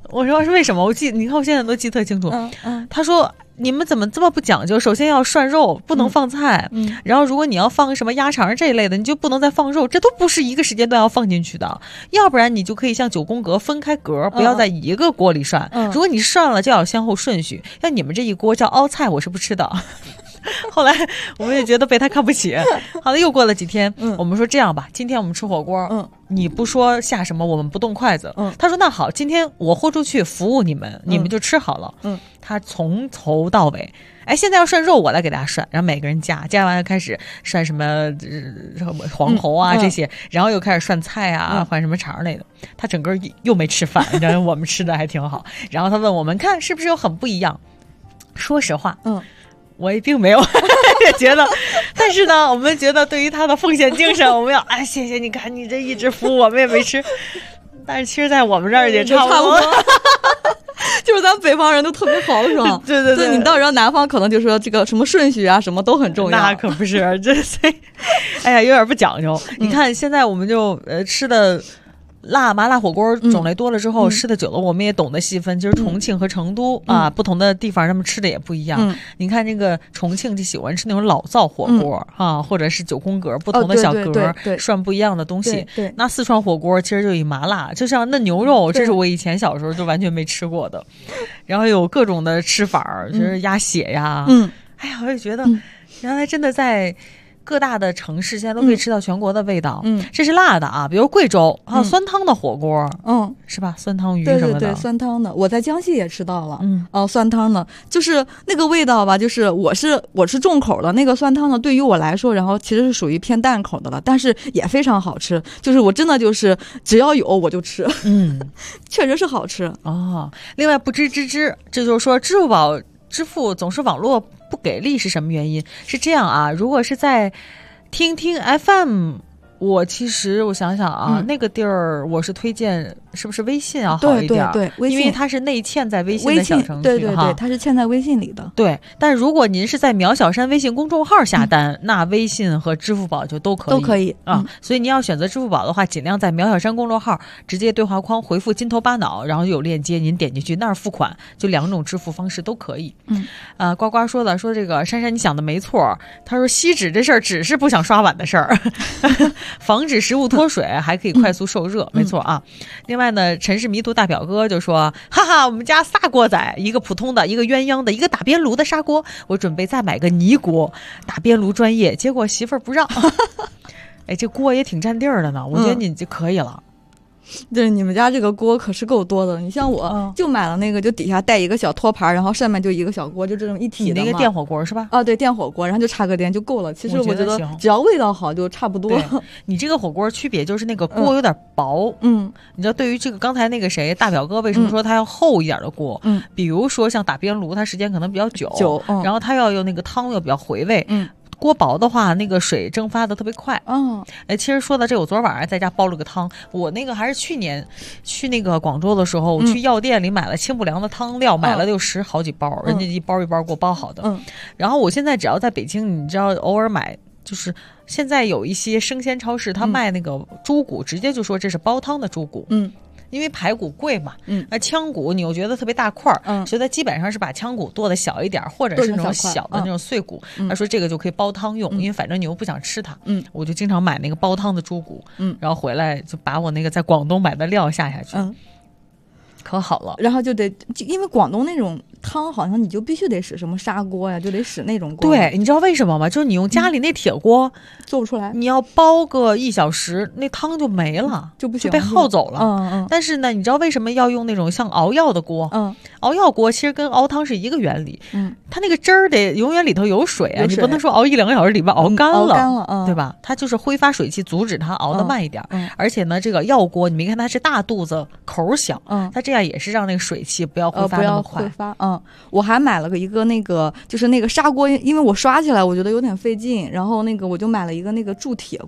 我说是为什么？你看我现在都记特清楚。他说你们怎么这么不讲究？首先要涮肉，不能放菜。然后如果你要放什么鸭肠这一类的，你就不能再放肉，这都不是一个时间段要放进去的。要不然你就可以像9宫格分开格，不要在一个锅里涮。如果你涮了，就要有先后顺序。像你们这一锅叫凹菜，我是不吃的。后来我们也觉得被他看不起。好了，又过了几天，我们说这样吧，今天我们吃火锅，你不说下什么，我们不动筷子。他说那好，今天我豁出去服务你们，你们就吃好了。他从头到尾，现在要涮肉，我来给大家涮，然后每个人夹完就开始涮什么黄喉啊这些，然后又开始涮菜啊，换什么肠类的。他整个又没吃饭，然后我们吃的还挺好。然后他问我们看是不是有很不一样？说实话，我也并没有也觉得，但是呢，我们觉得对于他的奉献精神，我们要谢谢你看你这一直服务我们也没吃，但是其实在我们这儿也差不多。 就是咱北方人都特别豪爽，对，你到时候南方可能就说这个什么顺序啊，什么都很重要。 那可不是，这有点不讲究。你看现在我们就吃的。麻辣火锅种类多了之后，吃的久了我们也懂得细分。就是重庆和成都不同的地方他们吃的也不一样。你看那个重庆就喜欢吃那种老灶火锅或者是9宫格不同的小格涮不一样的东西。那四川火锅其实就以麻辣，就像嫩牛肉，这是我以前小时候就完全没吃过的。然后有各种的吃法，就是鸭血呀。我也觉得原来真的在各大的城市现在都可以吃到全国的味道。这是辣的啊，比如贵州还有酸汤的火锅，是吧？酸汤鱼什么的， 对，酸汤的，我在江西也吃到了。酸汤的，就是那个味道吧，就是我是重口的，那个酸汤的对于我来说，然后其实是属于偏淡口的了，但是也非常好吃。就是我真的就是只要有我就吃，确实是好吃哦。另外不知，这就是说支付宝支付总是网络不给力是什么原因？是这样啊，如果是在听 FM， 我想想啊，那个地儿我是推荐是不是微信要好一点？ 对， 因为它是内嵌在微信的小程序， 对，它是嵌在微信里的。 对，但如果您是在苗小山微信公众号下单，那微信和支付宝就都可以啊。所以你要选择支付宝的话，尽量在苗小山公众号直接对话框回复金头巴脑，然后有链接，您点进去那儿付款，就2种支付方式都可以。呱呱说这个珊珊你想的没错，他说锡纸这事儿只是不想刷碗的事儿。防止食物脱水，还可以快速受热，没错啊。另外呢，陈氏迷途大表哥就说：“哈哈，我们家仨锅仔，一个普通的，一个鸳鸯的，一个打边炉的砂锅。我准备再买个泥锅，打边炉专业。结果媳妇儿不让。这锅也挺占地儿的呢，我觉得你就可以了。” 对，你们家这个锅可是够多的。你像我就买了那个，就底下带一个小托盘，然后上面就一个小锅，就这种一体的嘛。 你那个电火锅是吧？ 对，电火锅，然后就插个电就够了。其实我觉得只要味道好就差不多。 你这个火锅区别就是那个锅有点薄。你知道对于这个刚才那个谁大表哥为什么说他要厚一点的锅？比如说像打边炉，它时间可能比较久，然后它要用那个汤又比较回味。锅薄的话，那个水蒸发的特别快。其实说到这，我昨晚上在家煲了个汤。我那个还是去年去那个广州的时候，我去药店里买了清补凉的汤料，买了就10好几包，人家一包一包给我包好的。然后我现在只要在北京，你知道偶尔买，就是现在有一些生鲜超市，他卖那个猪骨，直接就说这是煲汤的猪骨。因为排骨贵嘛，腔骨你又觉得特别大块儿，所以它基本上是把腔骨剁的小一点，或者是那种小的那种碎骨。他说这个就可以煲汤用，因为反正你又不想吃它，我就经常买那个煲汤的猪骨，然后回来就把我那个在广东买的料下去，可好了。 然后就得，因为广东那种汤好像你就必须得使什么砂锅呀，就得使那种锅。 对，你知道为什么吗？就是你用家里那铁锅做不出来， 你要煲个1小时，那汤就没了， 就被耗走了。但是呢，你知道为什么要用那种像熬药的锅？熬药锅其实跟熬汤是一个原理。它那个汁儿得永远里头有水啊，你不能说熬1-2个小时里边熬干了，对吧？它就是挥发水汽，阻止它熬得慢一点。而且呢，这个药锅你没看它是大肚子，口小，它这样也是让那个水汽不要挥发那么快。 我还买了一个那个就是那个砂锅，因为我刷起来我觉得有点费劲，然后那个我就买了一个那个铸铁锅。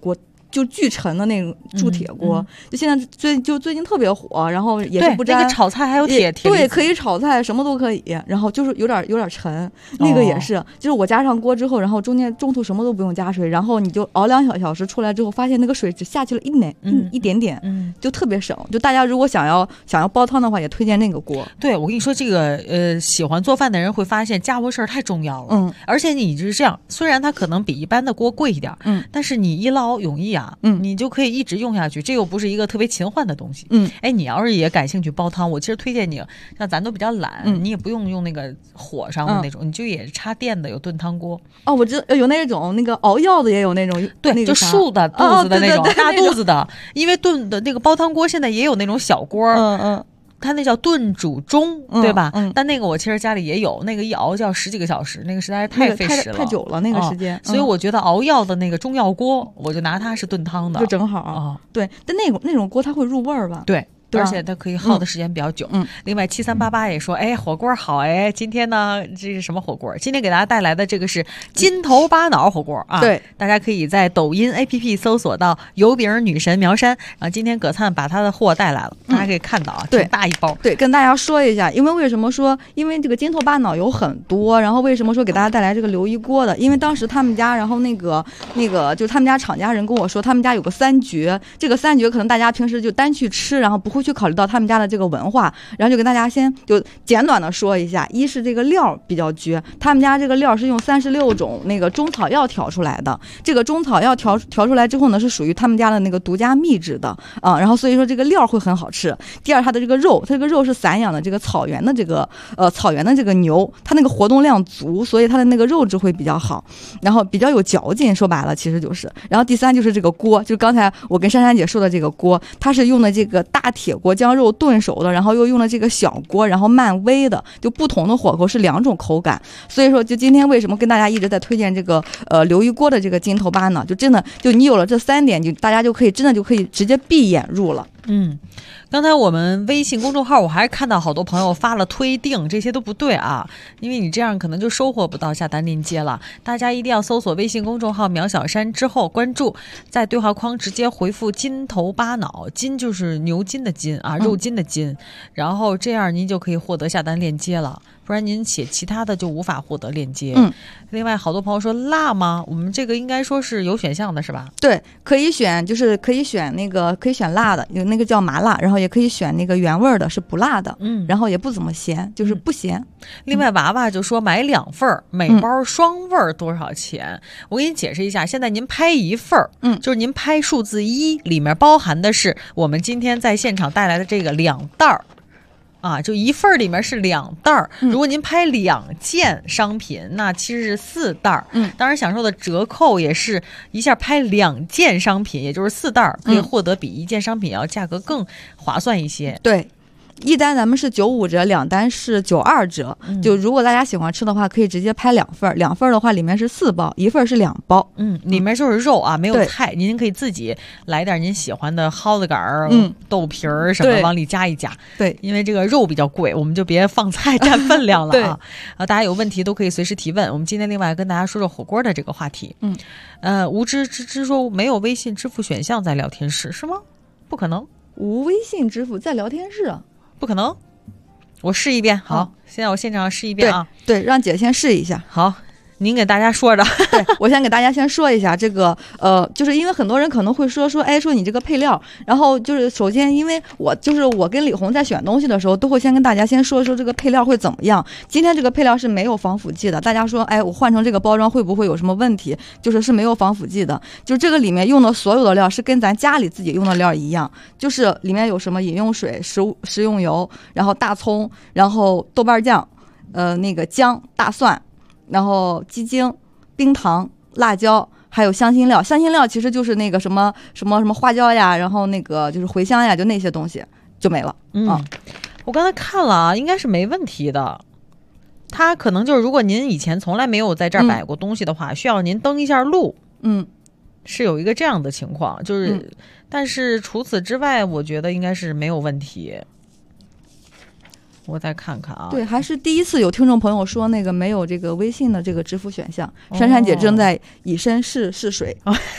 就巨沉的那种铸铁锅，就现在最近特别火，然后也是不粘。 那个炒菜还有铁对，可以炒菜，什么都可以。然后就是有点沉，那个也是，就是我加上锅之后，然后中途什么都不用加水，然后你就熬2小时出来之后，发现那个水只下去了一点点，就特别省。就大家如果想要煲汤的话，也推荐那个锅。 对，我跟你说，这个喜欢做饭的人会发现家伙事儿太重要了。而且你就是这样，虽然它可能比一般的锅贵一点，但是你一劳永逸啊，你就可以一直用下去，这又不是一个特别勤换的东西。哎，你要是也感兴趣煲汤，我其实推荐你，像咱都比较懒，你也不用那个火上的那种，你就也插电的，有炖汤锅。 哦，我知道有那种那个熬药的，也有那种， 对， 那个就竖的肚子的那种，大肚子的。因为炖的那个煲汤锅现在也有那种小锅，它那叫炖煮盅，对吧？但那个我其实家里也有，那个一熬就要10几个小时，那个实在是太费时了， 太久了那个时间。 所以我觉得熬药的那个中药锅，我就拿它是炖汤的， 就正好。对，但那种锅它会入味儿吧？ 对。而且它可以耗的时间比较久。另外7388也说，哎，火锅好哎，今天呢这是什么火锅？今天给大家带来的这个是筋头巴脑火锅啊。 对， 大家可以在抖音 APP 搜索到油饼女神苗山，然后今天葛灿把他的货带来了，大家可以看到啊，挺大一包。 对，跟大家说一下，因为这个筋头巴脑有很多，然后为什么说给大家带来这个留一锅的？因为当时他们家，然后那个就是他们家厂家人跟我说，他们家有个3绝，这个3绝可能大家平时就单去吃，然后不会去考虑到他们家的这个文化，然后就跟大家先就简短的说一下。一是这个料比较绝，他们家这个料是用36种那个中草药调出来的，这个中草药调出来之后呢，是属于他们家的那个独家秘制的啊，然后所以说这个料会很好吃。第二，它的这个肉，它这个肉是散养的这个草原的这个牛，它那个活动量足，所以它的那个肉质会比较好，然后比较有嚼劲，说白了其实就是。然后第三就是这个锅，就是刚才我跟珊珊姐说的这个锅，它是用的这个大铁锅将肉炖熟的，然后又用了这个小锅，然后慢煨的，就不同的火候是2种口感。所以说就今天为什么跟大家一直在推荐这个留一锅的这个筋头巴呢？就真的就你有了这3点，就大家就可以直接闭眼入了。 刚才我们微信公众号我还看到好多朋友发了推订，这些都不对啊，因为你这样可能就收获不到下单链接了。大家一定要搜索微信公众号苗小山之后关注，在对话框直接回复筋头巴脑，筋就是牛筋的筋啊，肉筋的筋，然后这样您就可以获得下单链接了，不然您写其他的就无法获得链接。另外好多朋友说辣吗？我们这个应该说是有选项的是吧？ 对，可以选，就是可以选辣的，有那个叫麻辣，然后也可以选那个原味的，是不辣的，然后也不怎么咸，就是不咸。 另外娃娃就说买2份，每包双味多少钱？我给你解释一下，现在您拍1份，就是您拍数字1，里面包含的是我们今天在现场带来的这个2袋儿。啊，就1份里面是2袋儿，如果您拍2件商品，那其实是4袋儿。当然享受的折扣也是一下拍2件商品，也就是4袋儿，可以获得比1件商品要价格更划算一些。 对。1单咱们是95折，2单是92折。就如果大家喜欢吃的话，可以直接拍2份，2份的话里面是4包，1份是2包。 里面就是肉啊，没有菜，您可以自己来点您喜欢的蒿子杆儿、豆皮儿什么往里加一加。 对， 因为这个肉比较贵，我们就别放菜占分量了啊。大家有问题都可以随时提问。我们今天另外跟大家说说火锅的这个话题。无知说没有微信支付选项在聊天室是吗？不可能， 无微信支付在聊天室啊。 不可能，我试一遍。好，现在我现场试一遍啊。 对，让姐先试一下。 好，您给大家说着。 对，我先给大家先说一下这个，就是因为很多人可能会说你这个配料，然后就是首先因为我跟李红在选东西的时候，都会先跟大家先说这个配料会怎么样。今天这个配料是没有防腐剂的，大家说，我换成这个包装会不会有什么问题？是没有防腐剂的，就这个里面用的所有的料是跟咱家里自己用的料一样，就是里面有什么饮用水、食用油，然后大葱，然后豆瓣酱，那个姜、大蒜。然后鸡精、冰糖、辣椒，还有香辛料。香辛料其实就是那个什么花椒呀，然后那个就是茴香呀，就那些东西就没了。 我刚才看了啊，应该是没问题的。它可能就是如果您以前从来没有在这儿买过东西的话，需要您登一下录。是有一个这样的情况，但是除此之外，我觉得应该是没有问题。我再看看啊， 对，还是第一次有听众朋友说那个没有这个微信的这个支付选项，珊珊姐正在以身试水。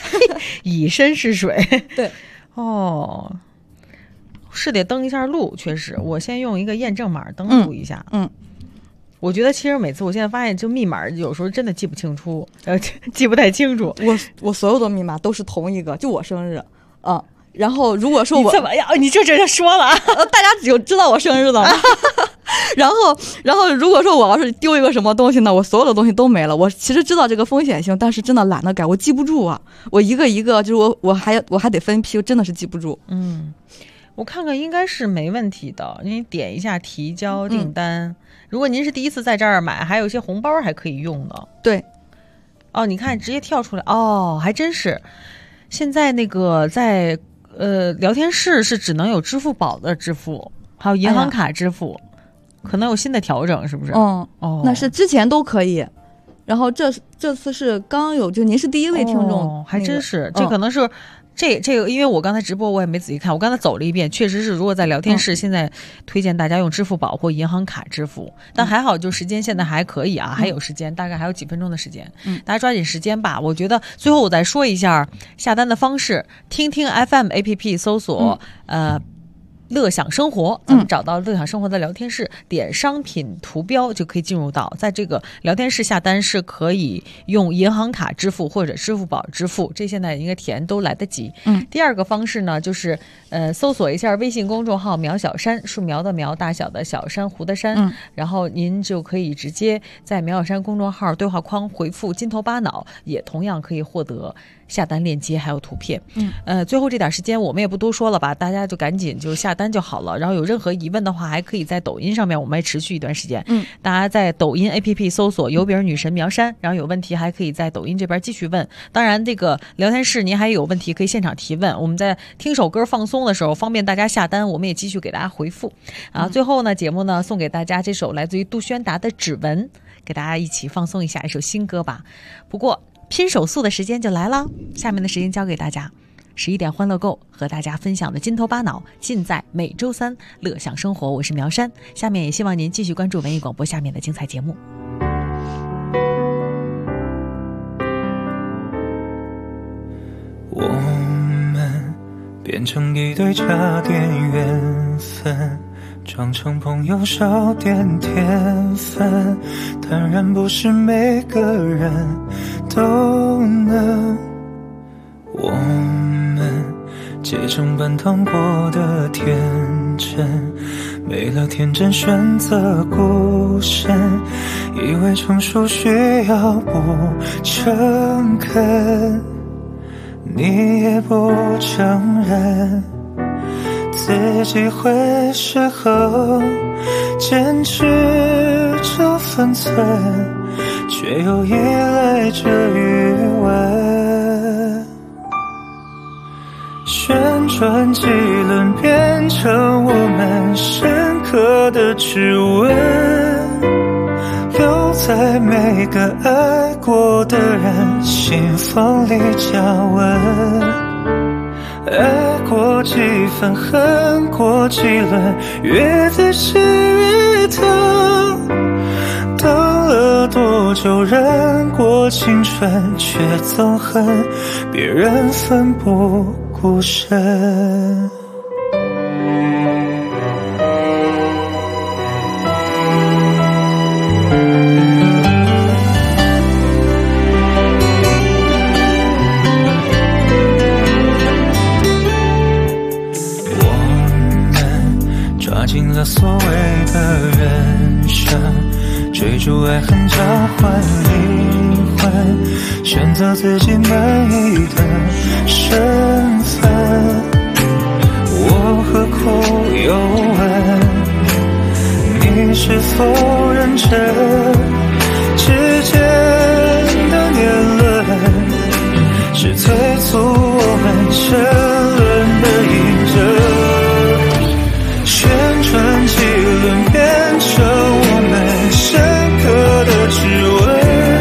以身试水。 对， 哦，是得登一下录，确实，我先用一个验证码登录一下。我觉得其实每次我现在发现，就密码有时候真的记不清楚，记不太清楚。 我所有的密码都是同一个，就我生日啊。然后如果说我怎么样，你就这样说了， 大家只知道我生日了。然后如果说我要是丢一个什么东西呢，我所有的东西都没了。我其实知道这个风险性，但是真的懒得改，我记不住啊。我一个一个就是我还得分批，真的是记不住。 我看看应该是没问题的。你点一下提交订单。如果您是第一次在这儿买，还有一些红包还可以用的。 对， 哦，你看直接跳出来，哦，还真是。现在那个在聊天室是只能有支付宝的支付，还有银行卡支付，可能有新的调整，是不是？ 那是之前都可以，然后这次是刚有，就您是第一位听众， 还真是，这可能是。这个，因为我刚才直播我也没仔细看，我刚才走了一遍，确实是，如果在聊天室，现在推荐大家用支付宝或银行卡支付，但还好，就时间现在还可以啊，还有时间，大概还有几分钟的时间，大家抓紧时间吧。我觉得最后我再说一下下单的方式，听听 FM APP 搜索乐享生活，咱们找到乐享生活的聊天室，点商品图标就可以进入到，在这个聊天室下单是可以用银行卡支付或者支付宝支付，这现在应该填都来得及。第二个方式呢，就是搜索一下微信公众号苗小山，树苗的苗，大小的小，珊瑚的珊，然后您就可以直接在苗小山公众号对话框回复金头巴脑，也同样可以获得下单链接还有图片。最后这点时间我们也不多说了吧，大家就赶紧就下单就好了。然后有任何疑问的话，还可以在抖音上面，我们还持续一段时间。大家在抖音 APP 搜索油饼女神苗山，然后有问题还可以在抖音这边继续问。当然这个聊天室您还有问题可以现场提问，我们在听首歌放松的时候方便大家下单，我们也继续给大家回复。最后呢，节目呢送给大家这首来自于杜宣达的《指纹》，给大家一起放松一下一首新歌吧。不过拼手速的时间就来了，下面的时间交给大家，11点欢乐购和大家分享的金头巴脑尽在每周三乐享生活，我是苗山。下面也希望您继续关注文艺广播下面的精彩节目。 我们变成一对差点缘分，装成朋友少点甜分，当然不是每个人都能。我们结成半糖果的天真，没了天真选择孤身，以为成熟需要不诚恳，你也不承认自己会失衡，坚持着分寸，却又依赖着余温，旋转几轮变成我们深刻的指纹，留在每个爱过的人心房里加温。爱过几分，恨过几轮，越仔细越疼。等了多久，忍过青春，却憎恨别人奋不顾身。抓紧了所谓的人生，追逐爱恨交换灵魂，选择自己满意的身份。我何苦又问你是否认真？之间的年轮是催促我们沉沦的印证。旋转几轮变成我们深刻的指纹，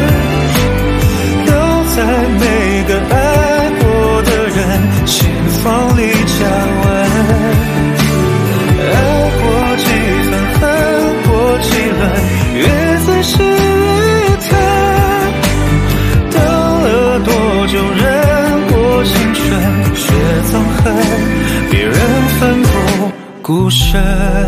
留在每个爱过的人心房里加温。爱过几分，恨过几轮，越仔细深。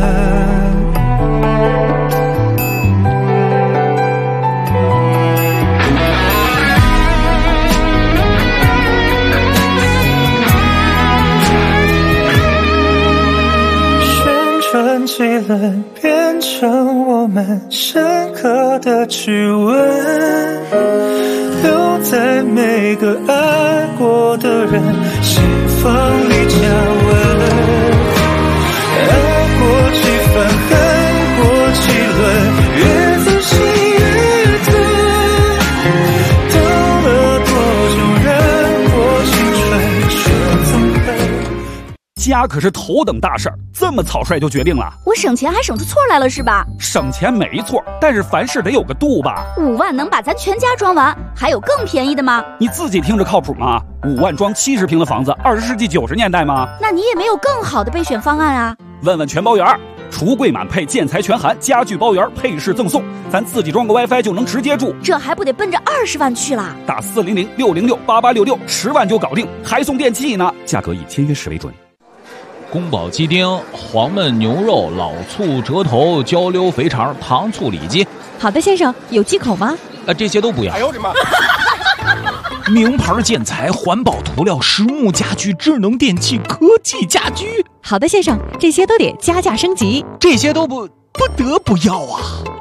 旋转几轮，变成我们深刻的指纹，留在每个爱过的人心房里加温。爱过几番，恨过几轮，越仔细越疼。等了多久，忍过青春，却总被。 家可是头等大事儿，这么草率就决定了？ 我省钱还省出错来了是吧？ 省钱没错，但是凡事得有个度吧。 5万能把咱全家装完，还有更便宜的吗？ 你自己听着靠谱吗？5万装70平的房子，20世纪90年代吗？ 那你也没有更好的备选方案啊？ 问问全包园，橱柜满配，建材全含，家具包圆，配饰赠送，咱自己装个 WiFi 就能直接住， 这还不得奔着20万去了？ 打400 606 8866，10万就搞定，还送电器呢，价格以签约时为准。 宫保鸡丁、黄焖牛肉、老醋折头、焦溜肥肠、糖醋里脊。 好的，先生，有忌口吗？ 这些都不要。 哎呦我的妈！ 名牌建材、环保涂料、实木家具、智能电器、科技家居。 好的，先生，这些都得加价升级。 这些都不得不要啊！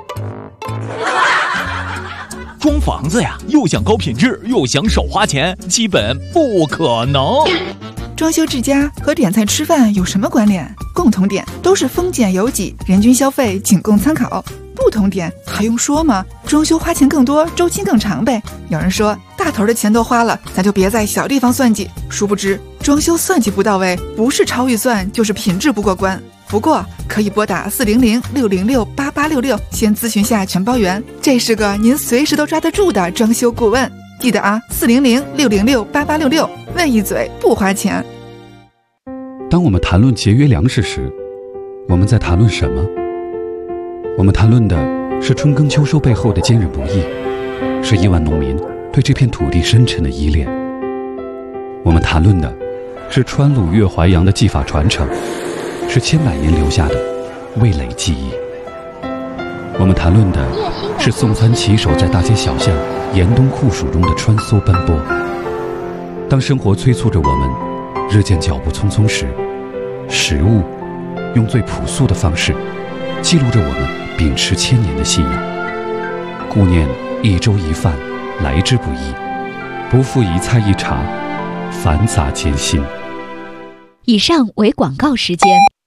装房子呀，又想高品质，又想少花钱，基本不可能。 装修之家和点菜吃饭有什么关联？共同点都是丰俭由己，人均消费仅供参考。不同点还用说吗？装修花钱更多，周期更长呗。有人说大头的钱都花了，咱就别在小地方算计。殊不知装修算计不到位，不是超预算就是品质不过关。不过可以拨打400 606 8866先咨询下全包园，这是个您随时都抓得住的装修顾问。记得啊，400 606 8866，问一嘴不花钱。 当我们谈论节约粮食时，我们在谈论什么？我们谈论的是春耕秋收背后的坚韧不易，是亿万农民对这片土地深沉的依恋。我们谈论的是川鲁粤淮扬的技法传承，是千百年留下的味蕾记忆。我们谈论的是送餐骑手在大街小巷严冬酷暑中的穿梭奔波。当生活催促着我们日渐脚步匆匆时，食物用最朴素的方式记录着我们秉持1000年的信仰。顾念一粥一饭来之不易，不负一菜一茶繁杂艰辛。 以上为广告时间。